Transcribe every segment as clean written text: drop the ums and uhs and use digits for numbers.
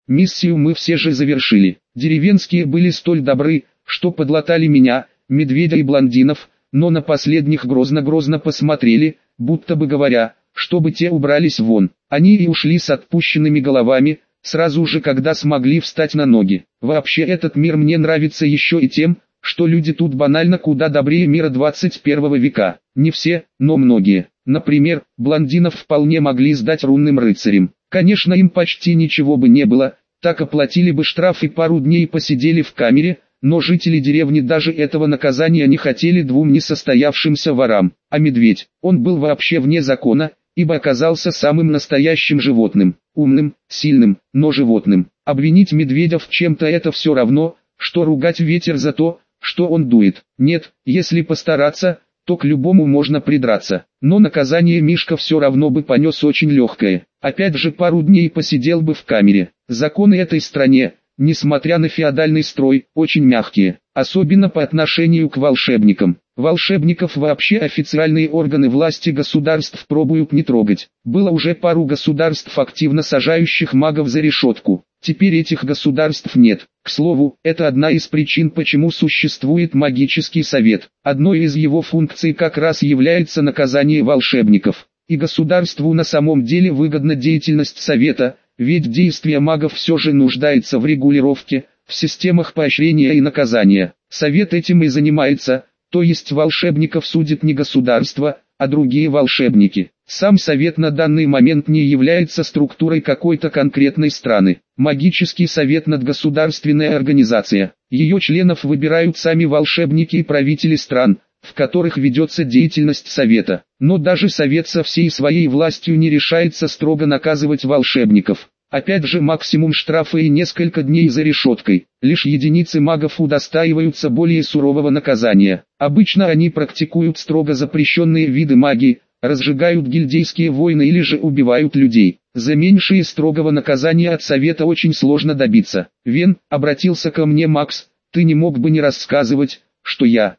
Миссию мы все же завершили. Деревенские были столь добры, что подлатали меня, медведя и блондинов, но на последних грозно-грозно посмотрели, будто бы говоря, чтобы те убрались вон. Они и ушли с отпущенными головами, сразу же когда смогли встать на ноги. Вообще этот мир мне нравится еще и тем, что люди тут банально куда добрее мира 21 века. Не все, но многие. Например, блондинов вполне могли сдать рунным рыцарям. Конечно, им почти ничего бы не было, так оплатили бы штраф и пару дней посидели в камере, но жители деревни даже этого наказания не хотели двум несостоявшимся ворам. А медведь, он был вообще вне закона, ибо оказался самым настоящим животным, умным, сильным, но животным. Обвинить медведя в чем-то это все равно, что ругать ветер за то, что он дует. Нет, если постараться, то к любому можно придраться. Но наказание Мишка все равно бы понес очень легкое. Опять же пару дней посидел бы в камере. Законы этой стране, несмотря на феодальный строй, очень мягкие, особенно по отношению к волшебникам. Волшебников вообще официальные органы власти государств пробуют не трогать. Было уже пару государств активно сажающих магов за решетку. Теперь этих государств нет. К слову, это одна из причин, почему существует магический совет. Одной из его функций как раз является наказание волшебников. И государству на самом деле выгодна деятельность совета, ведь действие магов все же нуждается в регулировке, в системах поощрения и наказания. Совет этим и занимается, то есть волшебников судит не государство, а другие волшебники. Сам совет на данный момент не является структурой какой-то конкретной страны. Магический совет – надгосударственная организация. Ее членов выбирают сами волшебники и правители стран, в которых ведется деятельность совета. Но даже совет со всей своей властью не решается строго наказывать волшебников. Опять же максимум штрафа и несколько дней за решеткой. Лишь единицы магов удостаиваются более сурового наказания. Обычно они практикуют строго запрещенные виды магии, разжигают гильдейские войны или же убивают людей. За меньшее строгого наказания от совета очень сложно добиться. «Вен», обратился ко мне Макс, — «ты не мог бы не рассказывать, что я,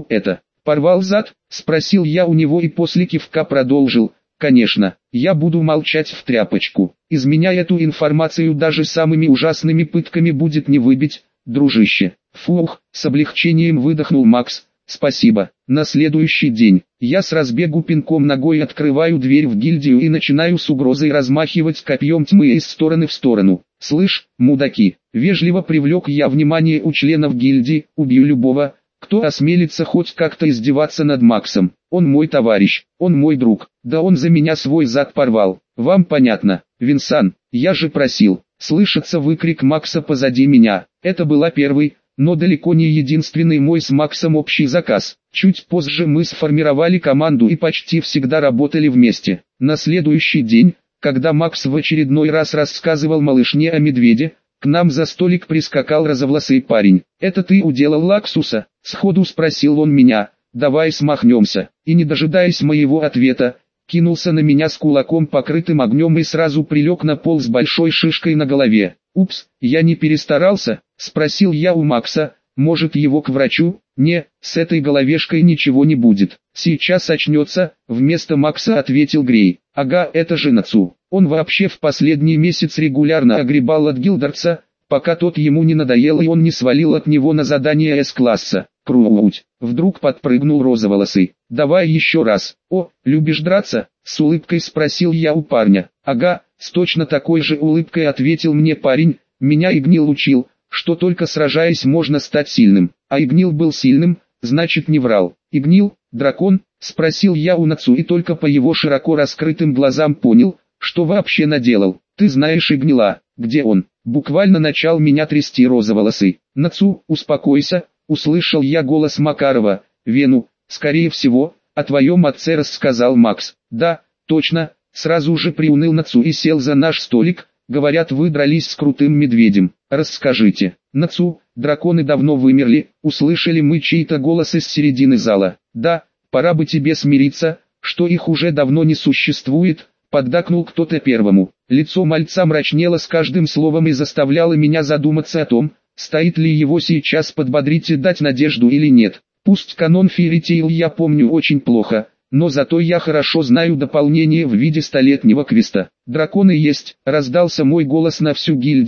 порвал зад?» — спросил я у него и после кивка продолжил. «Конечно, я буду молчать в тряпочку. Из меня эту информацию даже самыми ужасными пытками будет не выбить, дружище». «Фух», — с облегчением выдохнул Макс, — «спасибо». На следующий день, я с разбегу пинком ногой открываю дверь в гильдию и начинаю с угрозой размахивать копьем тьмы из стороны в сторону. «Слышь, мудаки», — вежливо привлек я внимание у членов гильдии, — «убью любого, кто осмелится хоть как-то издеваться над Максом. Он мой товарищ, он мой друг, да он за меня свой зад порвал. Вам понятно, Винсан, я же просил». Слышится выкрик Макса позади меня. Это была первый, но далеко не единственный мой с Максом общий заказ. Чуть позже мы сформировали команду и почти всегда работали вместе. На следующий день, когда Макс в очередной раз рассказывал малышне о медведе, к нам за столик прискакал розовласый парень. «Это ты уделал Лаксуса?» — сходу спросил он меня. «Давай смахнемся». И не дожидаясь моего ответа, кинулся на меня с кулаком, покрытым огнем, и сразу прилег на пол с большой шишкой на голове. «Упс, я не перестарался?» — спросил я у Макса. «Может, его к врачу?» «Не, с этой головешкой ничего не будет. Сейчас очнется», — вместо Макса ответил Грей. «Ага, это же Нацу. Он вообще в последний месяц регулярно огребал от Гилдерца, пока тот ему не надоел и он не свалил от него на задание С-класса». «Круть!» — вдруг подпрыгнул розоволосый. «Давай еще раз». «О, любишь драться?» — с улыбкой спросил я у парня. «Ага», — с точно такой же улыбкой ответил мне парень. «Меня Игнил учил, что только сражаясь можно стать сильным». А Игнил был сильным, значит не врал. «Игнил, дракон?» — спросил я у Нацу и только по его широко раскрытым глазам понял, что вообще наделал. «Ты знаешь Игнила, где он?» Буквально начал меня трясти розоволосый. «Нацу, успокойся», — услышал я голос Макарова. «Вену, скорее всего, о твоем отце рассказал Макс». «Да, точно», — сразу же приуныл Нацу и сел за наш столик. «Говорят, вы дрались с крутым медведем. Расскажите». «Нацу, драконы давно вымерли», — услышали мы чей-то голос из середины зала. «Да, пора бы тебе смириться, что их уже давно не существует», — поддакнул кто-то первому. Лицо мальца мрачнело с каждым словом и заставляло меня задуматься о том, стоит ли его сейчас подбодрить и дать надежду или нет. Пусть канон Фейри Тейл я помню очень плохо, но зато я хорошо знаю дополнение в виде столетнего квеста. «Драконы есть», — раздался мой голос на всю гильдию.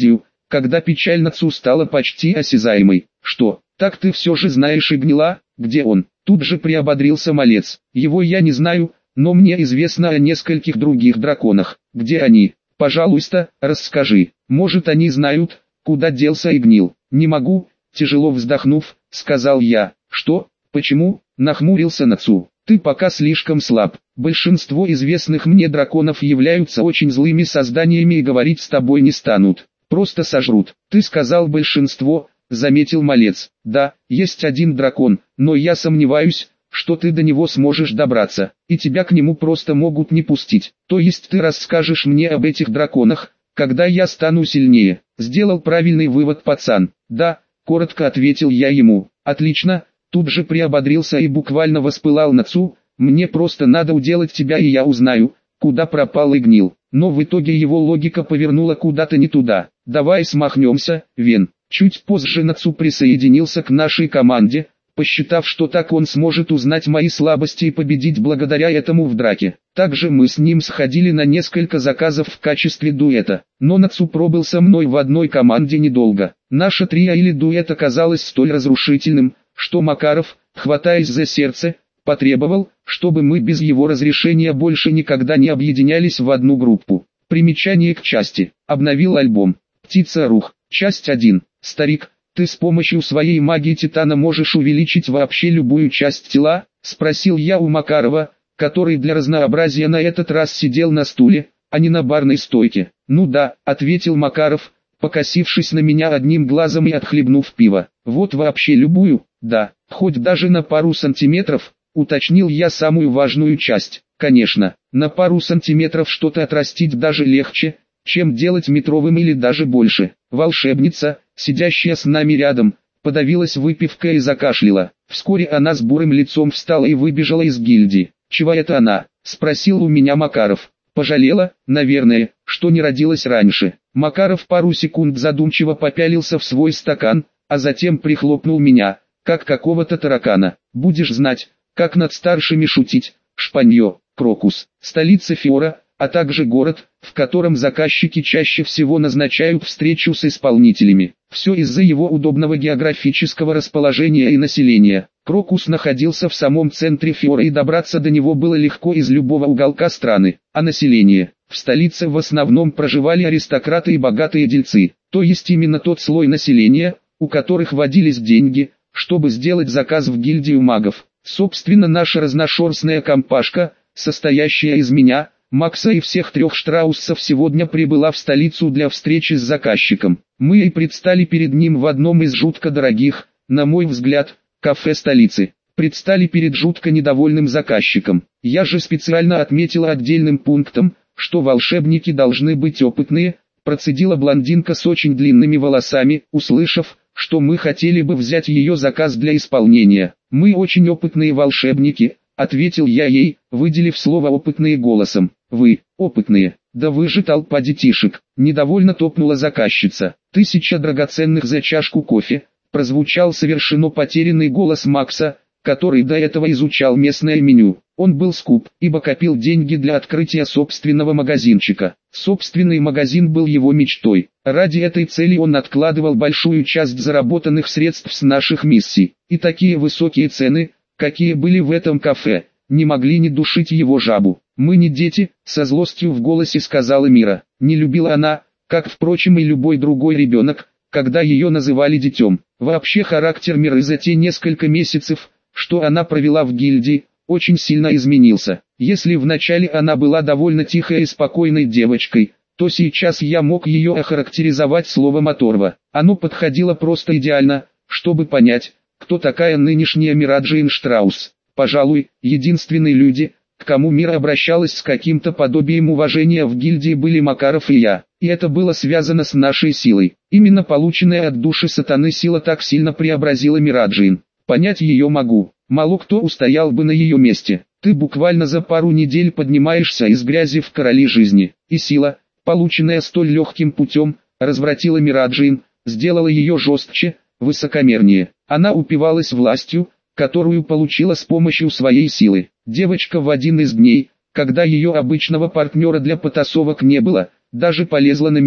когда печаль Нацу стала почти осязаемой. «Что, так ты все же знаешь Игнила? Где он?» Тут же приободрился малец. «Его я не знаю, но мне известно о нескольких других драконах. Где они? Пожалуйста, расскажи. Может, они знают, куда делся Игнил?» «Не могу», тяжело вздохнув, сказал я. «Что? Почему?» — нахмурился Нацу. «Ты пока слишком слаб. Большинство известных мне драконов являются очень злыми созданиями и говорить с тобой не станут. Просто сожрут». «Ты сказал большинство», — заметил малец. «Да, есть один дракон, но я сомневаюсь, что ты до него сможешь добраться, и тебя к нему просто могут не пустить. То есть ты расскажешь мне об этих драконах, когда я стану сильнее?» Сделал правильный вывод пацан. «Да», — коротко ответил я ему. «Отлично», тут же приободрился и буквально воспылал Нацу. «Мне просто надо уделать тебя, и я узнаю, куда пропал Игнил». Но в итоге его логика повернула куда-то не туда. «Давай смахнемся, Вен». Чуть позже Нацу присоединился к нашей команде, посчитав, что так он сможет узнать мои слабости и победить благодаря этому в драке. Также мы с ним сходили на несколько заказов в качестве дуэта, но Нацу пробыл со мной в одной команде недолго. Наше трио или дуэт оказалось столь разрушительным, что Макаров, хватаясь за сердце, потребовал, чтобы мы без его разрешения больше никогда не объединялись в одну группу. Примечание к части. Обновил альбом. «Птица Рух». Часть 1. «Старик, ты с помощью своей магии Титана можешь увеличить вообще любую часть тела?» — спросил я у Макарова, который для разнообразия на этот раз сидел на стуле, а не на барной стойке. «Ну да», — ответил Макаров, покосившись на меня одним глазом и отхлебнув пиво. «Вот вообще любую, да, хоть даже на пару сантиметров», — уточнил я самую важную часть. «Конечно, на пару сантиметров что-то отрастить даже легче, чем делать метровым или даже больше». Волшебница, сидящая с нами рядом, подавилась выпивкой и закашляла. Вскоре она с бурым лицом встала и выбежала из гильдии. «Чего это она?» — спросил у меня Макаров. «Пожалела, наверное, что не родилась раньше». Макаров пару секунд задумчиво попялился в свой стакан, а затем прихлопнул меня, как какого-то таракана. «Будешь знать, как над старшими шутить, Шпанье, Крокус, столица Фиора, а также город, в котором заказчики чаще всего назначают встречу с исполнителями. Все из-за его удобного географического расположения и населения. Крокус находился в самом центре Фиора, и добраться до него было легко из любого уголка страны. А население? В столице в основном проживали аристократы и богатые дельцы, то есть именно тот слой населения, у которых водились деньги, чтобы сделать заказ в гильдию магов. Собственно, наша разношерстная компашка, состоящая из меня, Макса и всех трех Штрауссов, сегодня прибыла в столицу для встречи с заказчиком. Мы и предстали перед ним в одном из жутко дорогих, на мой взгляд, кафе столицы. Предстали перед жутко недовольным заказчиком. Я же специально отметила отдельным пунктом, что волшебники должны быть опытные, процедила блондинка с очень длинными волосами, услышав, что мы хотели бы взять ее заказ для исполнения. «Мы очень опытные волшебники», — ответил я ей, выделив слово «опытные» голосом. «Вы, опытные? Да вы же толпа детишек», — недовольно топнула заказчица. «1000 драгоценных за чашку кофе», — прозвучал совершенно потерянный голос Макса, который до этого изучал местное меню. Он был скуп, ибо копил деньги для открытия собственного магазинчика. Собственный магазин был его мечтой. Ради этой цели он откладывал большую часть заработанных средств с наших миссий. И такие высокие цены, какие были в этом кафе, не могли не душить его жабу. «Мы не дети», — со злостью в голосе сказала Мира. Не любила она, как, впрочем, и любой другой ребенок, когда ее называли детем. Вообще характер Миры за те несколько месяцев, что она провела в гильдии, очень сильно изменился. Если вначале она была довольно тихой и спокойной девочкой, то сейчас я мог ее охарактеризовать словом «оторва». Оно подходило просто идеально, чтобы понять, кто такая нынешняя Мира Джейн Штраус. Пожалуй, единственные люди, к кому Мира обращалась с каким-то подобием уважения в гильдии, были Макаров и я. И это было связано с нашей силой. Именно полученная от души сатаны сила так сильно преобразила Мира Джейн. Понять ее могу. Мало кто устоял бы на ее месте. Ты буквально за пару недель поднимаешься из грязи в короли жизни. И сила, полученная столь легким путем, развратила Мира Джейн, сделала ее жестче, высокомернее. Она упивалась властью, которую получила с помощью своей силы. Девочка в один из дней, когда ее обычного партнера для потасовок не было, даже полезла на меня,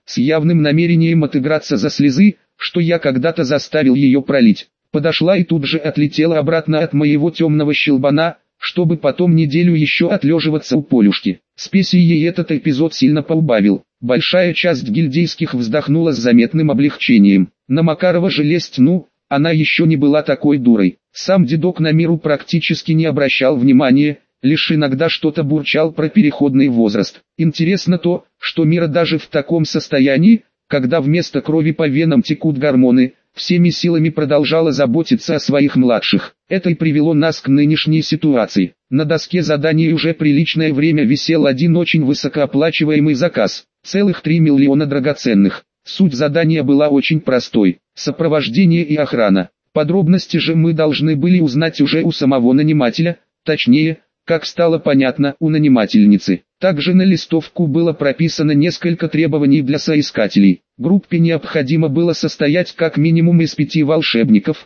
с явным намерением отыграться за слезы, что я когда-то заставил ее пролить. Подошла и тут же отлетела обратно от моего темного щелбана, чтобы потом неделю еще отлеживаться у Полюшки. Спеси ей этот эпизод сильно поубавил. Большая часть гильдейских вздохнула с заметным облегчением. На Макарова же лезть, она еще не была такой дурой. Сам дедок на Миру практически не обращал внимания, лишь иногда что-то бурчал про переходный возраст. Интересно то, что Мира даже в таком состоянии, когда вместо крови по венам текут гормоны, всеми силами продолжала заботиться о своих младших. Это и привело нас к нынешней ситуации. На доске заданий уже приличное время висел один очень высокооплачиваемый заказ. Целых 3 миллиона драгоценных. Суть задания была очень простой. Сопровождение и охрана. Подробности же мы должны были узнать уже у самого нанимателя, точнее, как стало понятно, у нанимательницы. Также на листовку было прописано несколько требований для соискателей. Группе необходимо было состоять как минимум из 5 волшебников.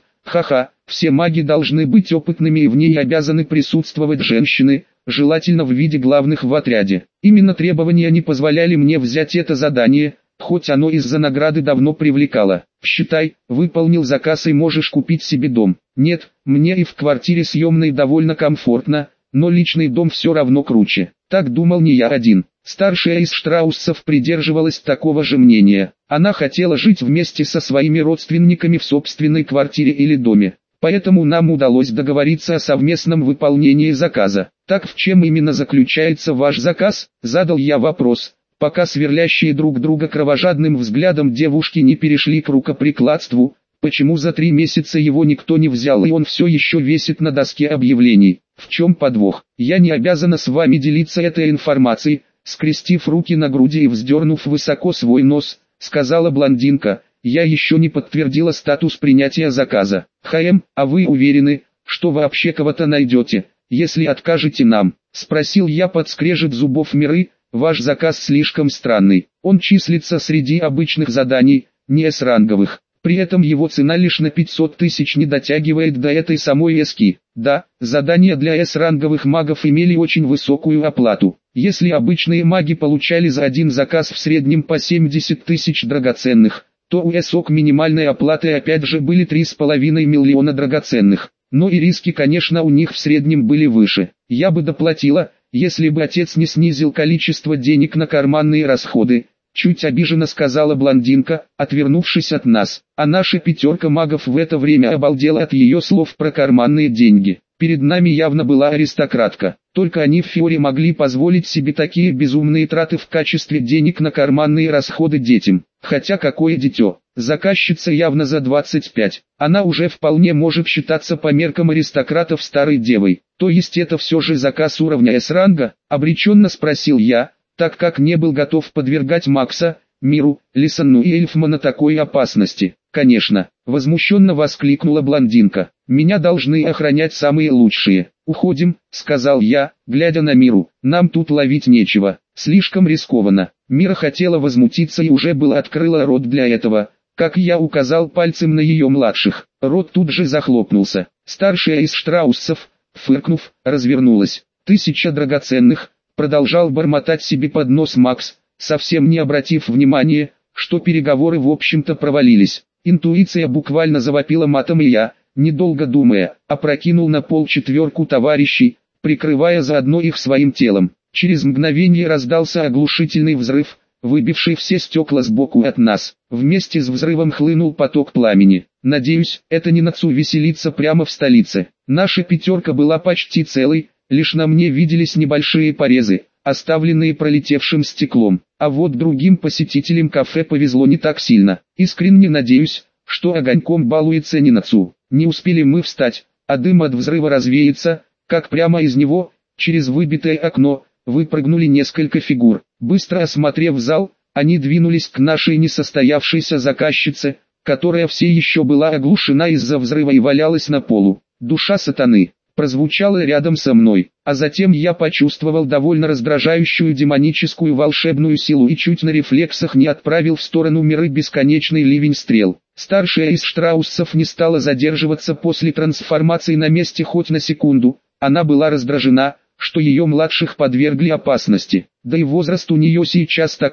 Все маги должны быть опытными и в ней обязаны присутствовать женщины, желательно в виде главных в отряде. Именно требования не позволяли мне взять это задание, хоть оно из-за награды давно привлекало. Считай, выполнил заказ и можешь купить себе дом. Нет, мне и в квартире съемной довольно комфортно, но личный дом все равно круче. Так думал не я один. Старшая из Штрауссов придерживалась такого же мнения. Она хотела жить вместе со своими родственниками в собственной квартире или доме. Поэтому нам удалось договориться о совместном выполнении заказа. Так в чем именно заключается ваш заказ? Задал я вопрос, пока сверлящие друг друга кровожадным взглядом девушки не перешли к рукоприкладству. Почему за 3 месяца его никто не взял и он все еще висит на доске объявлений? В чем подвох? Я не обязана с вами делиться этой информацией, скрестив руки на груди и вздернув высоко свой нос, сказала блондинка. Я еще не подтвердила статус принятия заказа. А вы уверены, что вообще кого-то найдете, если откажете нам? Спросил я под скрежет зубов Миры. Ваш заказ слишком странный. Он числится среди обычных заданий, не С-ранговых. При этом его цена лишь на 500 тысяч не дотягивает до этой самой эски. Да, задания для С-ранговых магов имели очень высокую оплату. Если обычные маги получали за один заказ в среднем по 70 тысяч драгоценных, то у СОК минимальной оплатой опять же были 3,5 миллиона драгоценных. Но и риски, конечно, у них в среднем были выше. Я бы доплатила, если бы отец не снизил количество денег на карманные расходы. Чуть обиженно сказала блондинка, отвернувшись от нас. А наша 5 магов в это время обалдела от ее слов про карманные деньги. Перед нами явно была аристократка. Только они в Фиоре могли позволить себе такие безумные траты в качестве денег на карманные расходы детям. Хотя какое дитё? Заказчица явно за 25. Она уже вполне может считаться по меркам аристократов старой девой. То есть это все же заказ уровня С-ранга? Обреченно спросил я, так как не был готов подвергать Макса, Миру, Лисанну и Эльфмана такой опасности. Конечно, возмущенно воскликнула блондинка. Меня должны охранять самые лучшие. Уходим, сказал я, глядя на Миру. Нам тут ловить нечего, слишком рискованно. Мира хотела возмутиться и уже было открыла рот для этого, как я указал пальцем на ее младших. Рот тут же захлопнулся. Старшая из Штрауссов, фыркнув, развернулась. 1000 драгоценных. Продолжал бормотать себе под нос Макс, совсем не обратив внимания, что переговоры в общем-то провалились. Интуиция буквально завопила матом и я, недолго думая, опрокинул на пол 4 товарищей, прикрывая заодно их своим телом. Через мгновение раздался оглушительный взрыв, выбивший все стекла сбоку от нас. Вместе с взрывом хлынул поток пламени. Надеюсь, это не Нацу веселится прямо в столице. Наша 5 была почти целой. Лишь на мне виделись небольшие порезы, оставленные пролетевшим стеклом. А вот другим посетителям кафе повезло не так сильно. Искренне надеюсь, что огоньком балуется не Нацу. Не успели мы встать, а дым от взрыва развеется, как прямо из него, через выбитое окно, выпрыгнули несколько фигур. Быстро осмотрев зал, они двинулись к нашей несостоявшейся заказчице, которая все еще была оглушена из-за взрыва и валялась на полу. Душа сатаны прозвучало рядом со мной, а затем я почувствовал довольно раздражающую демоническую волшебную силу и чуть на рефлексах не отправил в сторону Миры бесконечный ливень стрел. Старшая из Штрауссов не стала задерживаться после трансформации на месте хоть на секунду, она была раздражена, что ее младших подвергли опасности, да и возраст у нее сейчас такой,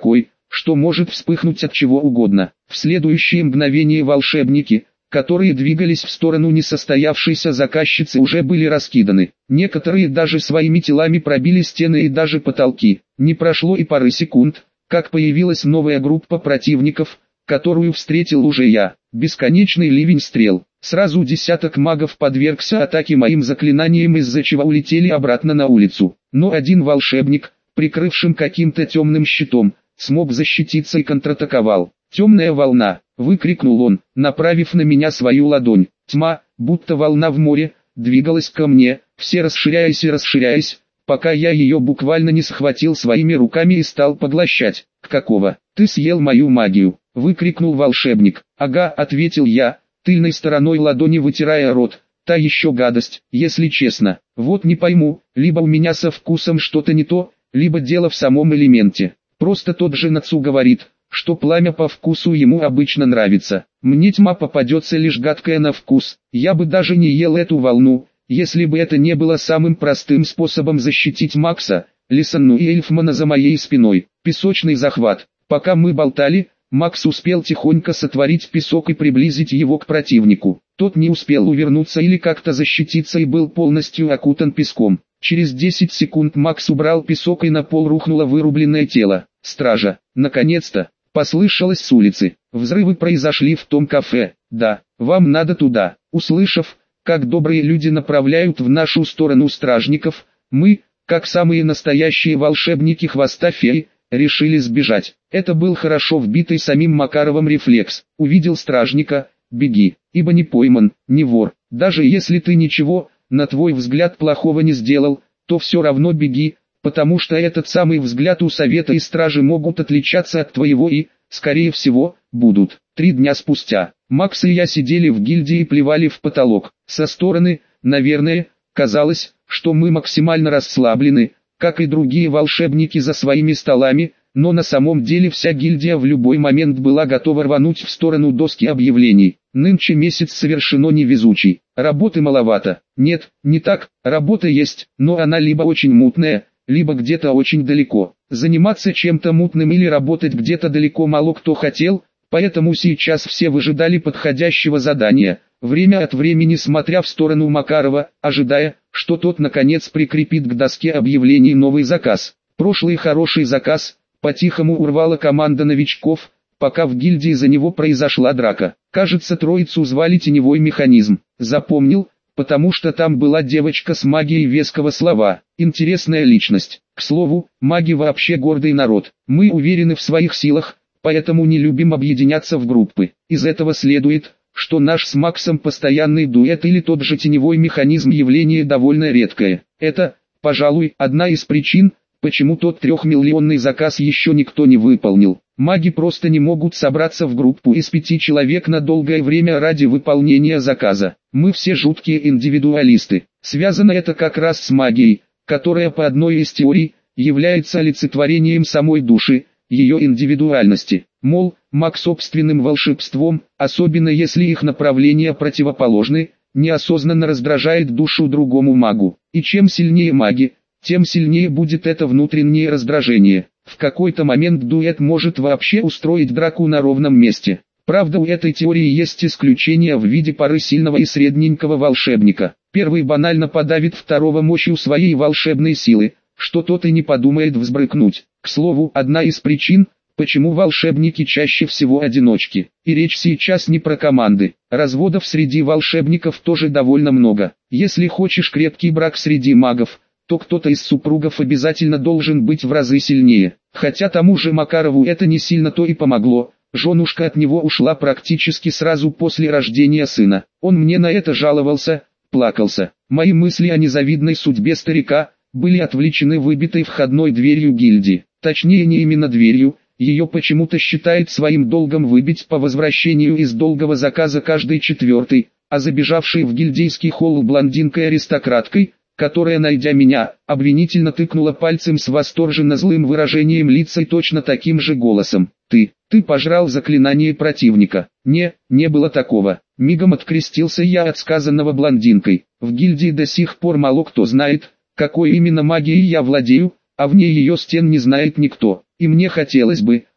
что может вспыхнуть от чего угодно. В следующее мгновение волшебники, которые двигались в сторону несостоявшейся заказчицы, уже были раскиданы. Некоторые даже своими телами пробили стены и даже потолки. Не прошло и пары секунд, как появилась новая группа противников, которую встретил уже я. Бесконечный ливень стрел. Сразу десяток магов подвергся атаке моим заклинаниям, из-за чего улетели обратно на улицу. Но один волшебник, прикрывшим каким-то темным щитом, смог защититься и контратаковал. «Темная волна!» — выкрикнул он, направив на меня свою ладонь. Тьма, будто волна в море, двигалась ко мне, все расширяясь и расширяясь, пока я ее буквально не схватил своими руками и стал поглощать. «Какого? Ты съел мою магию!» — выкрикнул волшебник. «Ага», — ответил я, тыльной стороной ладони вытирая рот. «Та еще гадость, если честно. Вот не пойму, либо у меня со вкусом что-то не то, либо дело в самом элементе. Просто тот же Нацу говорит, что пламя по вкусу ему обычно нравится. Мне тьма попадется лишь гадкая на вкус. Я бы даже не ел эту волну, если бы это не было самым простым способом защитить Макса, Лисанну и Эльфмана за моей спиной. Песочный захват. Пока мы болтали, Макс успел тихонько сотворить песок и приблизить его к противнику. Тот не успел увернуться или как-то защититься и был полностью окутан песком. Через 10 секунд Макс убрал песок и на пол рухнуло вырубленное тело. «Стража! Наконец-то!» — послышалось с улицы. «Взрывы произошли в том кафе. Да, вам надо туда». Услышав, как добрые люди направляют в нашу сторону стражников, мы, как самые настоящие волшебники хвоста феи, решили сбежать. Это был хорошо вбитый самим Макаровым рефлекс. Увидел стражника — беги, ибо не пойман, не вор. Даже если ты ничего, на твой взгляд, плохого не сделал, то все равно беги, потому что этот самый взгляд у совета и стражи могут отличаться от твоего и, скорее всего, будут. 3 дня спустя, Макс и я сидели в гильдии и плевали в потолок. Со стороны, наверное, казалось, что мы максимально расслаблены, как и другие волшебники за своими столами, но на самом деле вся гильдия в любой момент была готова рвануть в сторону доски объявлений. Нынче месяц совершенно невезучий, работы маловато. Нет, не так, работа есть, но она либо очень мутная, либо где-то очень далеко. Заниматься чем-то мутным или работать где-то далеко мало кто хотел, поэтому сейчас все выжидали подходящего задания, время от времени смотря в сторону Макарова, ожидая, что тот наконец прикрепит к доске объявлений новый заказ. Прошлый хороший заказ по-тихому урвала команда новичков, пока в гильдии за него произошла драка. Кажется, троицу звали Теневой механизм. Запомнил, потому что там была девочка с магией веского слова. Интересная личность. К слову, маги вообще гордый народ. Мы уверены в своих силах, поэтому не любим объединяться в группы. Из этого следует, что наш с Максом постоянный дуэт или тот же Теневой механизм явление довольно редкое. Это, пожалуй, одна из причин, почему тот 3-миллионный заказ еще никто не выполнил. Маги просто не могут собраться в группу из 5 человек на долгое время ради выполнения заказа. Мы все жуткие индивидуалисты. Связано это как раз с магией, которая по одной из теорий, является олицетворением самой души, ее индивидуальности. Мол, маг собственным волшебством, особенно если их направления противоположны, неосознанно раздражает душу другому магу. И чем сильнее маги, тем сильнее будет это внутреннее раздражение. В какой-то момент дуэт может вообще устроить драку на ровном месте. Правда, у этой теории есть исключения в виде пары сильного и средненького волшебника. Первый банально подавит второго мощью своей волшебной силы, что тот и не подумает взбрыкнуть. К слову, одна из причин, почему волшебники чаще всего одиночки. И речь сейчас не про команды. Разводов среди волшебников тоже довольно много. Если хочешь крепкий брак среди магов, то кто-то из супругов обязательно должен быть в разы сильнее. Хотя тому же Макарову это не сильно-то и помогло. Женушка от него ушла практически сразу после рождения сына. Он мне на это жаловался, плакался. Мои мысли о незавидной судьбе старика были отвлечены выбитой входной дверью гильдии. Точнее, не именно дверью, ее почему-то считает своим долгом выбить по возвращению из долгого заказа каждый 4-й, а забежавшей в гильдейский холл блондинкой-аристократкой, которая, найдя меня, обвинительно тыкнула пальцем с восторженно злым выражением лица и точно таким же голосом. Ты пожрал заклинание противника». Не было такого. Мигом открестился я от сказанного блондинкой. В гильдии до сих пор мало кто знает, какой именно магией я владею, а вне ее стен не знает никто. И мне хотелось бы,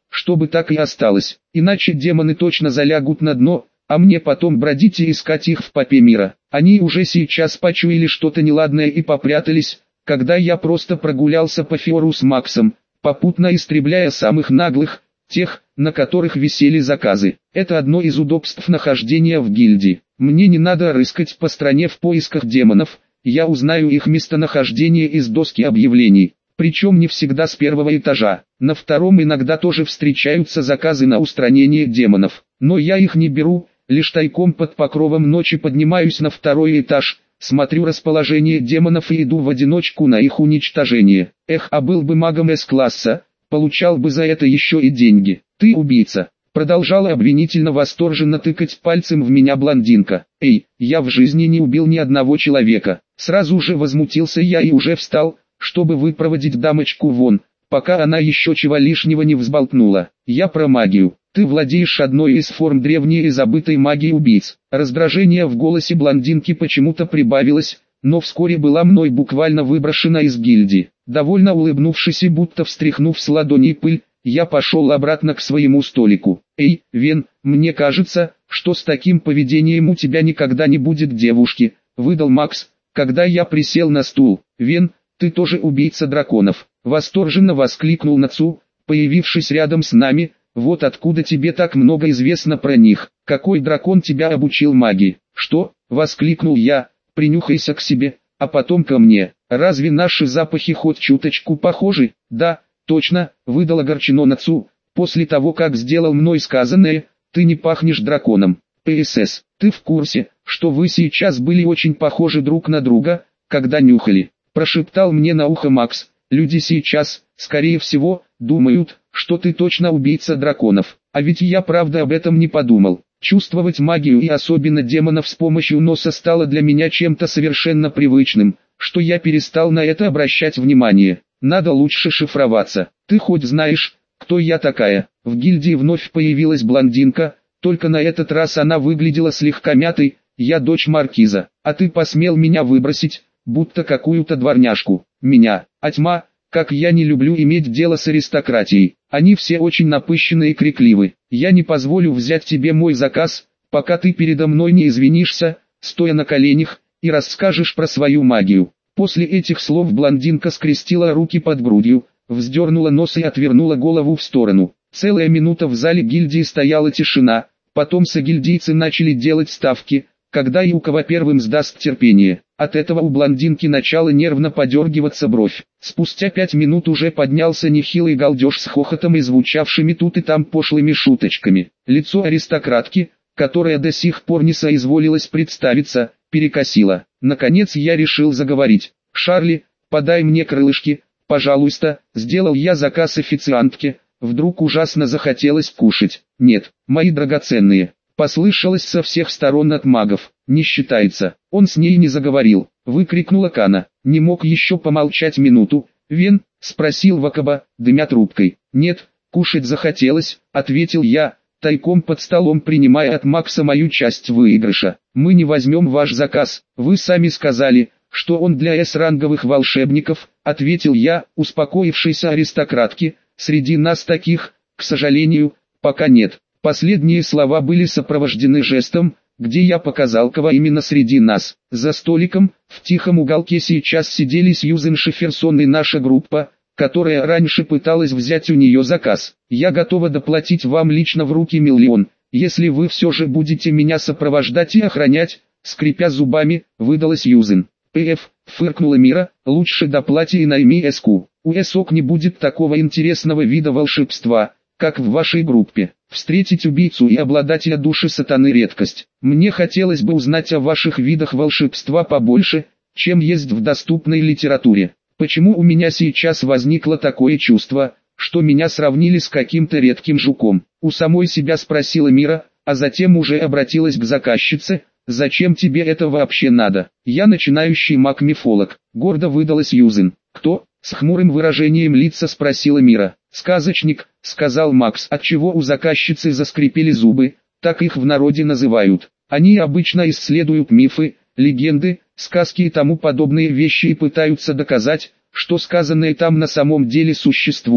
чтобы так и осталось, иначе демоны точно залягут на дно, а мне потом бродить и искать их в попе мира. Они уже сейчас почуяли что-то неладное и попрятались, когда я просто прогулялся по Фиору с Максом, попутно истребляя самых наглых, тех, на которых висели заказы. Это одно из удобств нахождения в гильдии. Мне не надо рыскать по стране в поисках демонов, я узнаю их местонахождение из доски объявлений. Причем не всегда с первого этажа. На втором иногда тоже встречаются заказы на устранение демонов. Но я их не беру, лишь тайком под покровом ночи поднимаюсь на второй этаж, смотрю расположение демонов и иду в одиночку на их уничтожение. Эх, а был бы магом С-класса, получал бы за это еще и деньги. Ты убийца. Продолжала обвинительно восторженно тыкать пальцем в меня блондинка. Эй, я в жизни не убил ни одного человека. Сразу же возмутился я и уже встал, чтобы выпроводить дамочку вон, пока она еще чего лишнего не взболтнула. Я про магию. Ты владеешь одной из форм древней и забытой магии убийц. Раздражение в голосе блондинки почему-то прибавилось, но вскоре была мной буквально выброшена из гильдии. Довольно улыбнувшись и будто встряхнув с ладони пыль, я пошел обратно к своему столику. Эй, Вен, мне кажется, что с таким поведением у тебя никогда не будет девушки, выдал Макс, когда я присел на стул. Вен, ты тоже убийца драконов, восторженно воскликнул Нацу, появившись рядом с нами. Вот откуда тебе так много известно про них. Какой дракон тебя обучил магии? Что? Воскликнул я. Принюхайся к себе, а потом ко мне. Разве наши запахи хоть чуточку похожи? Да, точно, выдал огорченно Нацу. После того, как сделал мной сказанное, ты не пахнешь драконом. ПСС, ты в курсе, что вы сейчас были очень похожи друг на друга, когда нюхали? Прошептал мне на ухо Макс. Люди сейчас, скорее всего, думают, что ты точно убийца драконов. А ведь я правда об этом не подумал. Чувствовать магию и особенно демонов с помощью носа стало для меня чем-то совершенно привычным, что я перестал на это обращать внимание. Надо лучше шифроваться. Ты хоть знаешь, кто я такая? В гильдии вновь появилась блондинка, только на этот раз она выглядела слегка мятой. Я дочь маркиза, а ты посмел меня выбросить, будто какую-то дворняжку. Меня, а тьма, как я не люблю иметь дело с аристократией. Они все очень напыщенные и крикливы. Я не позволю взять тебе мой заказ, пока ты передо мной не извинишься, стоя на коленях, и расскажешь про свою магию. После этих слов блондинка скрестила руки под грудью, вздернула нос и отвернула голову в сторону. Целая минута в зале гильдии стояла тишина, потом согильдийцы начали делать ставки, когда и у кого первым сдаст терпение. От этого у блондинки начала нервно подергиваться бровь. Спустя 5 минут уже поднялся нехилый галдеж с хохотом и звучавшими тут и там пошлыми шуточками. Лицо аристократки, которая до сих пор не соизволилась представиться, перекосило. Наконец я решил заговорить. «Шарли, подай мне крылышки, пожалуйста», сделал я заказ официантке. Вдруг ужасно захотелось кушать. «Нет, мои драгоценные». Послышалось со всех сторон от магов. «Не считается». Он с ней не заговорил. Выкрикнула Кана. Не мог еще помолчать минуту. «Вен?» спросил Вакаба, дымя трубкой. «Нет, кушать захотелось», ответил я, тайком под столом принимая от Макса мою часть выигрыша. «Мы не возьмем ваш заказ. Вы сами сказали, что он для С-ранговых волшебников», ответил я, успокоившейся аристократке. «Среди нас таких, к сожалению, пока нет». Последние слова были сопровождены жестом, где я показал, кого именно среди нас. За столиком, в тихом уголке сейчас сидели Сьюзен Шеферсон и наша группа, которая раньше пыталась взять у нее заказ. «Я готова доплатить вам лично в руки 1 миллион, если вы все же будете меня сопровождать и охранять», скрипя зубами, выдала Сьюзен. Фыркнула Мира, «лучше доплати и найми Эску. У Эсок не будет такого интересного вида волшебства, как в вашей группе. Встретить убийцу и обладателя души сатаны редкость. Мне хотелось бы узнать о ваших видах волшебства побольше, чем есть в доступной литературе. Почему у меня сейчас возникло такое чувство, что меня сравнили с каким-то редким жуком?» У самой себя спросила Мира, а затем уже обратилась к заказчице. «Зачем тебе это вообще надо?» «Я начинающий маг-мифолог», гордо выдала Сьюзен. «Кто?» с хмурым выражением лица спросила Мира. «Сказочник», сказал Макс, отчего у заказчицы заскрипели зубы, так их в народе называют. Они обычно исследуют мифы, легенды, сказки и тому подобные вещи и пытаются доказать, что сказанное там на самом деле существует,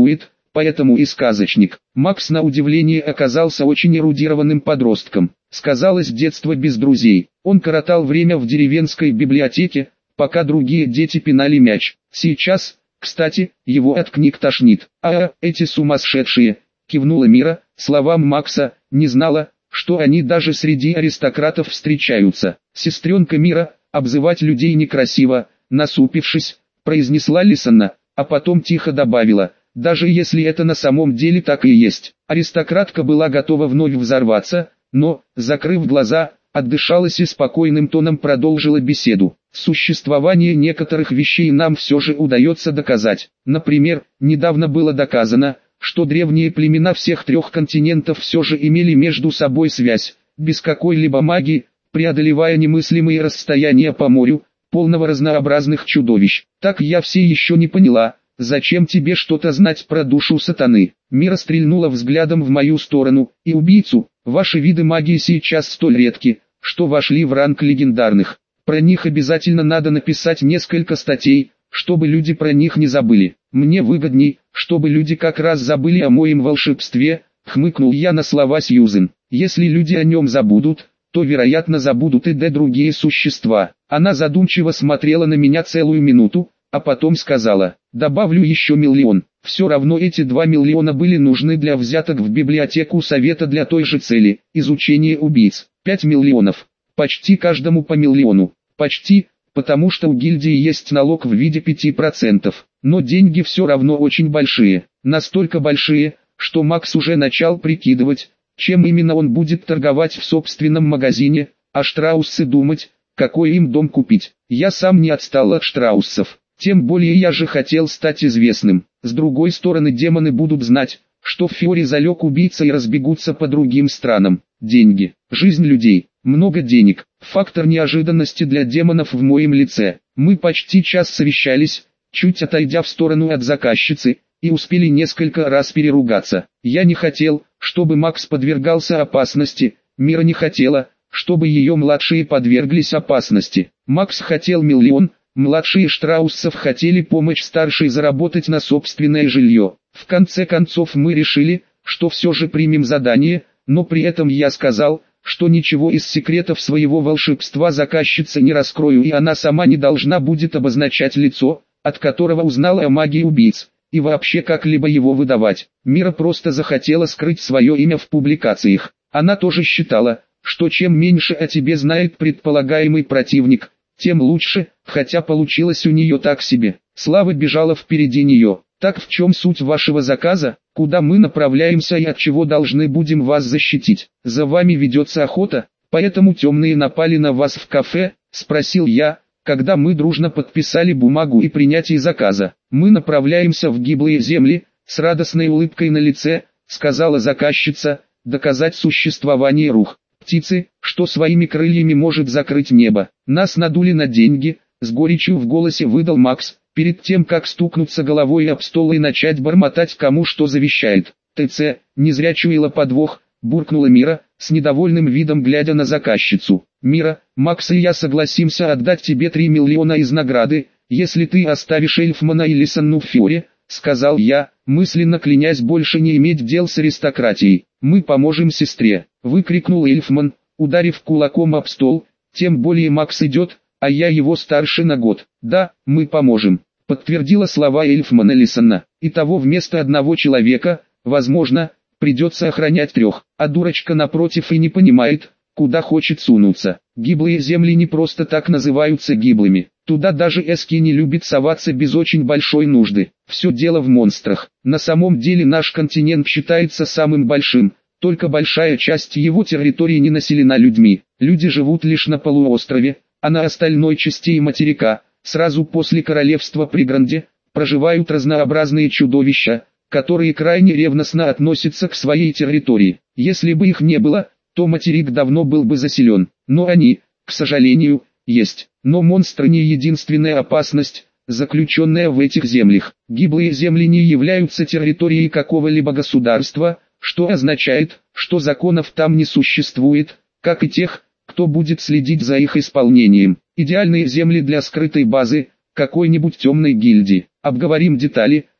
поэтому и сказочник. Макс на удивление оказался очень эрудированным подростком. Сказалось детство без друзей. Он коротал время в деревенской библиотеке, пока другие дети пинали мяч. Сейчас, кстати, его от книг тошнит. Эти сумасшедшие, кивнула Мира, словам Макса, не знала, что они даже среди аристократов встречаются. Сестренка Мира, обзывать людей некрасиво, насупившись, произнесла Лисанна, а потом тихо добавила, даже если это на самом деле так и есть. Аристократка была готова вновь взорваться, но, закрыв глаза, отдышалась и спокойным тоном продолжила беседу. Существование некоторых вещей нам все же удается доказать. Например, недавно было доказано, что древние племена всех 3 континентов все же имели между собой связь, без какой-либо магии, преодолевая немыслимые расстояния по морю, полного разнообразных чудовищ. Так я все еще не поняла, зачем тебе что-то знать про душу сатаны. Мира стрельнула взглядом в мою сторону, и убийцу, ваши виды магии сейчас столь редки, что вошли в ранг легендарных. Про них обязательно надо написать несколько статей, чтобы люди про них не забыли. Мне выгодней, чтобы люди как раз забыли о моем волшебстве, хмыкнул я на слова Сьюзен. Если люди о нем забудут, то вероятно забудут и другие существа. Она задумчиво смотрела на меня целую минуту, а потом сказала, добавлю еще 1 миллион. Все равно эти 2 миллиона были нужны для взяток в библиотеку совета для той же цели, изучения убийц. 5 миллионов. Почти каждому по 1 миллиону. Почти, потому что у гильдии есть налог в виде 5%. Но деньги все равно очень большие. Настолько большие, что Макс уже начал прикидывать, чем именно он будет торговать в собственном магазине, а Штрауссы думать, какой им дом купить. Я сам не отстал от Штрауссов. Тем более я же хотел стать известным. С другой стороны, демоны будут знать, что в Фиоре залег убийца, и разбегутся по другим странам. Деньги, жизнь людей, много денег. Фактор неожиданности для демонов в моем лице. Мы почти час совещались, чуть отойдя в сторону от заказчицы, и успели несколько раз переругаться. Я не хотел, чтобы Макс подвергался опасности, Мира не хотела, чтобы ее младшие подверглись опасности. Макс хотел 1 миллион, младшие Штрауссов хотели помочь старшей заработать на собственное жилье. В конце концов мы решили, что все же примем задание, но при этом я сказал, что ничего из секретов своего волшебства заказчица не раскрою, и она сама не должна будет обозначать лицо, от которого узнала о магии убийц, и вообще как-либо его выдавать. Мира просто захотела скрыть свое имя в публикациях. Она тоже считала, что чем меньше о тебе знает предполагаемый противник, тем лучше, хотя получилось у нее так себе. Слава бежала впереди нее. Так в чем суть вашего заказа, куда мы направляемся и от чего должны будем вас защитить? За вами ведется охота, поэтому темные напали на вас в кафе, спросил я, когда мы дружно подписали бумагу и принятие заказа. Мы направляемся в гиблые земли, с радостной улыбкой на лице, сказала заказчица, доказать существование рух. Птицы, что своими крыльями может закрыть небо. Нас надули на деньги, с горечью в голосе выдал Макс, перед тем как стукнуться головой об стол и начать бормотать, кому что завещает. ТЦ, не зря чуяла подвох, буркнула Мира, с недовольным видом глядя на заказчицу. Мира, Макс и я согласимся отдать тебе 3 миллиона из награды, если ты оставишь Эльфмана и Лисанну в Фиоре, сказал я, мысленно клянясь больше не иметь дел с аристократией. Мы поможем сестре, выкрикнул Эльфман, ударив кулаком об стол, тем более Макс идет, а я его старше на год. Да, мы поможем, подтвердила слова Эльфмана Лисанна. Итого вместо 1 человека, возможно, придется охранять 3, а дурочка напротив и не понимает, куда хочет сунуться. Гиблые земли не просто так называются гиблыми. Туда даже Эски не любит соваться без очень большой нужды. Все дело в монстрах. На самом деле наш континент считается самым большим, только большая часть его территории не населена людьми. Люди живут лишь на полуострове, а на остальной части материка, сразу после королевства Пригранде, проживают разнообразные чудовища, которые крайне ревностно относятся к своей территории. Если бы их не было, то материк давно был бы заселен. Но они, к сожалению, есть. Но монстры не единственная опасность, заключенная в этих землях. Гиблые земли не являются территорией какого-либо государства, что означает, что законов там не существует, как и тех, кто будет следить за их исполнением. Идеальные земли для скрытой базы, какой-нибудь темной гильдии. Обговорим детали,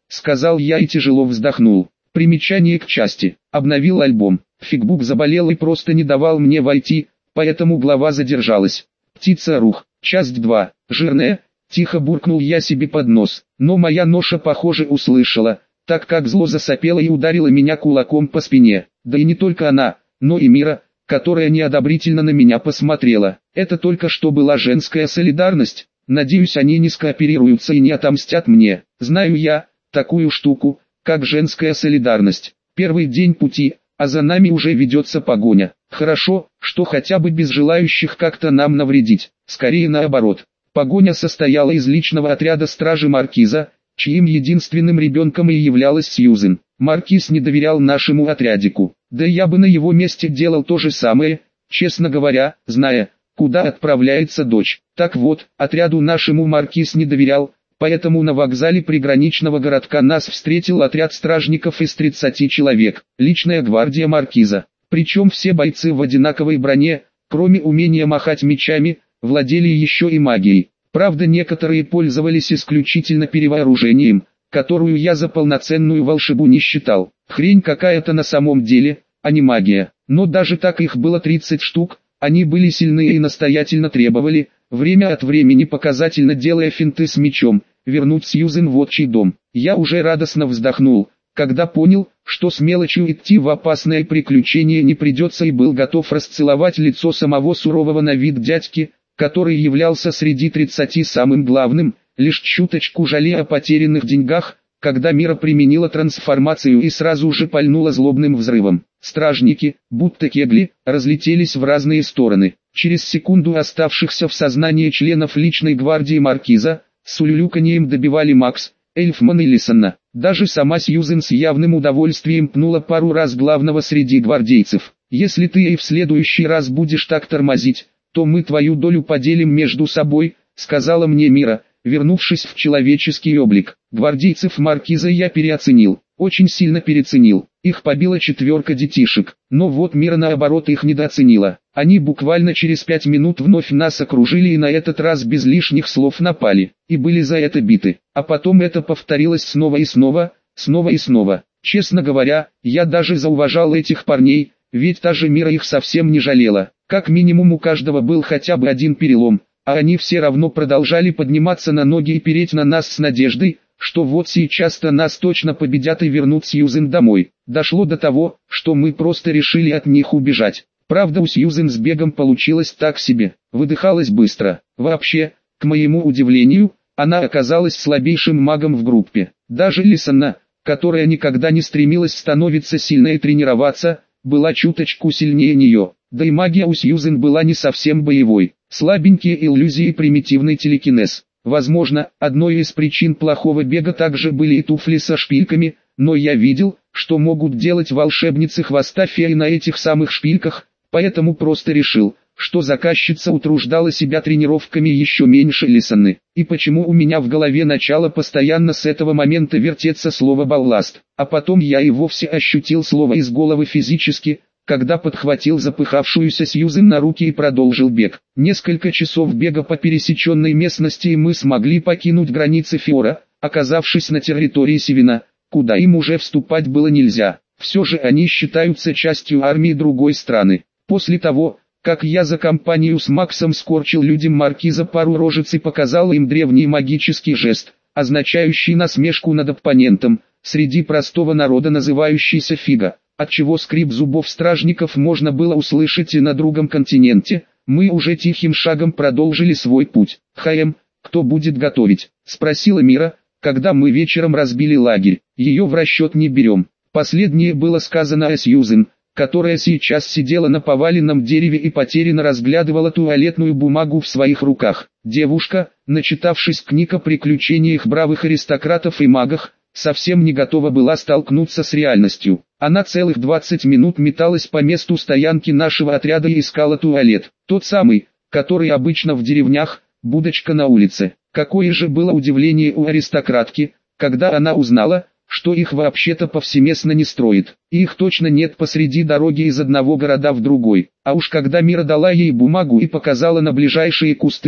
сказал я и тяжело вздохнул. Примечание к части. Обновил альбом. Фигбук заболел и просто не давал мне войти, поэтому глава задержалась. Птица-рух. Часть 2. Жирная. Тихо буркнул я себе под нос, но моя ноша, похоже, услышала, так как зло засопела и ударила меня кулаком по спине. Да и не только она, но и Мира, которая неодобрительно на меня посмотрела. Это только что была женская солидарность. Надеюсь, они не скооперируются и не отомстят мне. Знаю я такую штуку, как женская солидарность. Первый день пути, а за нами уже ведется погоня. Хорошо, что хотя бы без желающих как-то нам навредить. Скорее наоборот. Погоня состояла из личного отряда стражи Маркиза, чьим единственным ребенком и являлась Сьюзен. Маркиз не доверял нашему отрядику. Да я бы на его месте делал то же самое, честно говоря, зная, куда отправляется дочь. Так вот, отряду нашему Маркиз не доверял, поэтому на вокзале приграничного городка нас встретил отряд стражников из 30 человек, личная гвардия Маркиза. Причем все бойцы в одинаковой броне, кроме умения махать мечами, владели еще и магией. Правда, некоторые пользовались исключительно перевооружением, которую я за полноценную волшебу не считал. Хрень какая-то на самом деле, а не магия. Но даже так их было 30 штук, они были сильные и настоятельно требовали, время от времени показательно делая финты с мечом, вернуть Сьюзен в отчий дом. Я уже радостно вздохнул, когда понял, что с мелочью идти в опасное приключение не придется, и был готов расцеловать лицо самого сурового на вид дядьки, который являлся среди 30 самым главным, лишь чуточку жалея о потерянных деньгах, когда Мира применила трансформацию и сразу же пальнула злобным взрывом. Стражники, будто кегли, разлетелись в разные стороны. Через секунду оставшихся в сознании членов личной гвардии Маркиза, с улюлюканьем добивали Макс, Эльфман и Лисонна. Даже сама Сьюзен с явным удовольствием пнула пару раз главного среди гвардейцев. «Если ты и в следующий раз будешь так тормозить, то мы твою долю поделим между собой», — сказала мне Мира, вернувшись в человеческий облик. Гвардейцев Маркиза я переоценил, очень сильно переценил. Их побила 4 детишек, но вот Мира наоборот их недооценила. Они буквально через 5 минут вновь нас окружили и на этот раз без лишних слов напали, и были за это биты. А потом это повторилось снова и снова, снова и снова. Честно говоря, я даже зауважал этих парней, ведь та же Мира их совсем не жалела. Как минимум у каждого был хотя бы один перелом, а они все равно продолжали подниматься на ноги и переть на нас с надеждой, что вот сейчас-то нас точно победят и вернут Сьюзен домой. Дошло до того, что мы просто решили от них убежать. Правда, у Сьюзен с бегом получилось так себе, выдыхалась быстро. Вообще, к моему удивлению, она оказалась слабейшим магом в группе. Даже Лисонна, которая никогда не стремилась становиться сильной и тренироваться, была чуточку сильнее нее. Да и магия у Сьюзен была не совсем боевой. Слабенькие иллюзии и примитивный телекинез. Возможно, одной из причин плохого бега также были и туфли со шпильками, но я видел, что могут делать волшебницы хвоста феи на этих самых шпильках, поэтому просто решил, что заказчица утруждала себя тренировками еще меньше Лисонны. И почему у меня в голове начало постоянно с этого момента вертеться слово «балласт», а потом я и вовсе ощутил слово из головы физически, когда подхватил запыхавшуюся Сьюзен на руки и продолжил бег. Несколько часов бега по пересеченной местности и мы смогли покинуть границы Фиора, оказавшись на территории Севина, куда им уже вступать было нельзя. Все же они считаются частью армии другой страны. После того, как я за компанию с Максом скорчил людям Маркиза пару рожиц и показал им древний магический жест, означающий насмешку над оппонентом, среди простого народа называющийся фига, отчего скрип зубов стражников можно было услышать и на другом континенте, мы уже тихим шагом продолжили свой путь. «Хаем, кто будет готовить?» — спросила Мира, когда мы вечером разбили лагерь. Ее в расчет не берем. Последнее было сказано о Сьюзен, которая сейчас сидела на поваленном дереве и потерянно разглядывала туалетную бумагу в своих руках. Девушка, начитавшись книг о приключениях бравых аристократов и магах, совсем не готова была столкнуться с реальностью. Она целых 20 минут металась по месту стоянки нашего отряда и искала туалет. Тот самый, который обычно в деревнях, будочка на улице. Какое же было удивление у аристократки, когда она узнала, что их вообще-то повсеместно не строят. И их точно нет посреди дороги из одного города в другой. А уж когда Мира дала ей бумагу и показала на ближайшие кусты,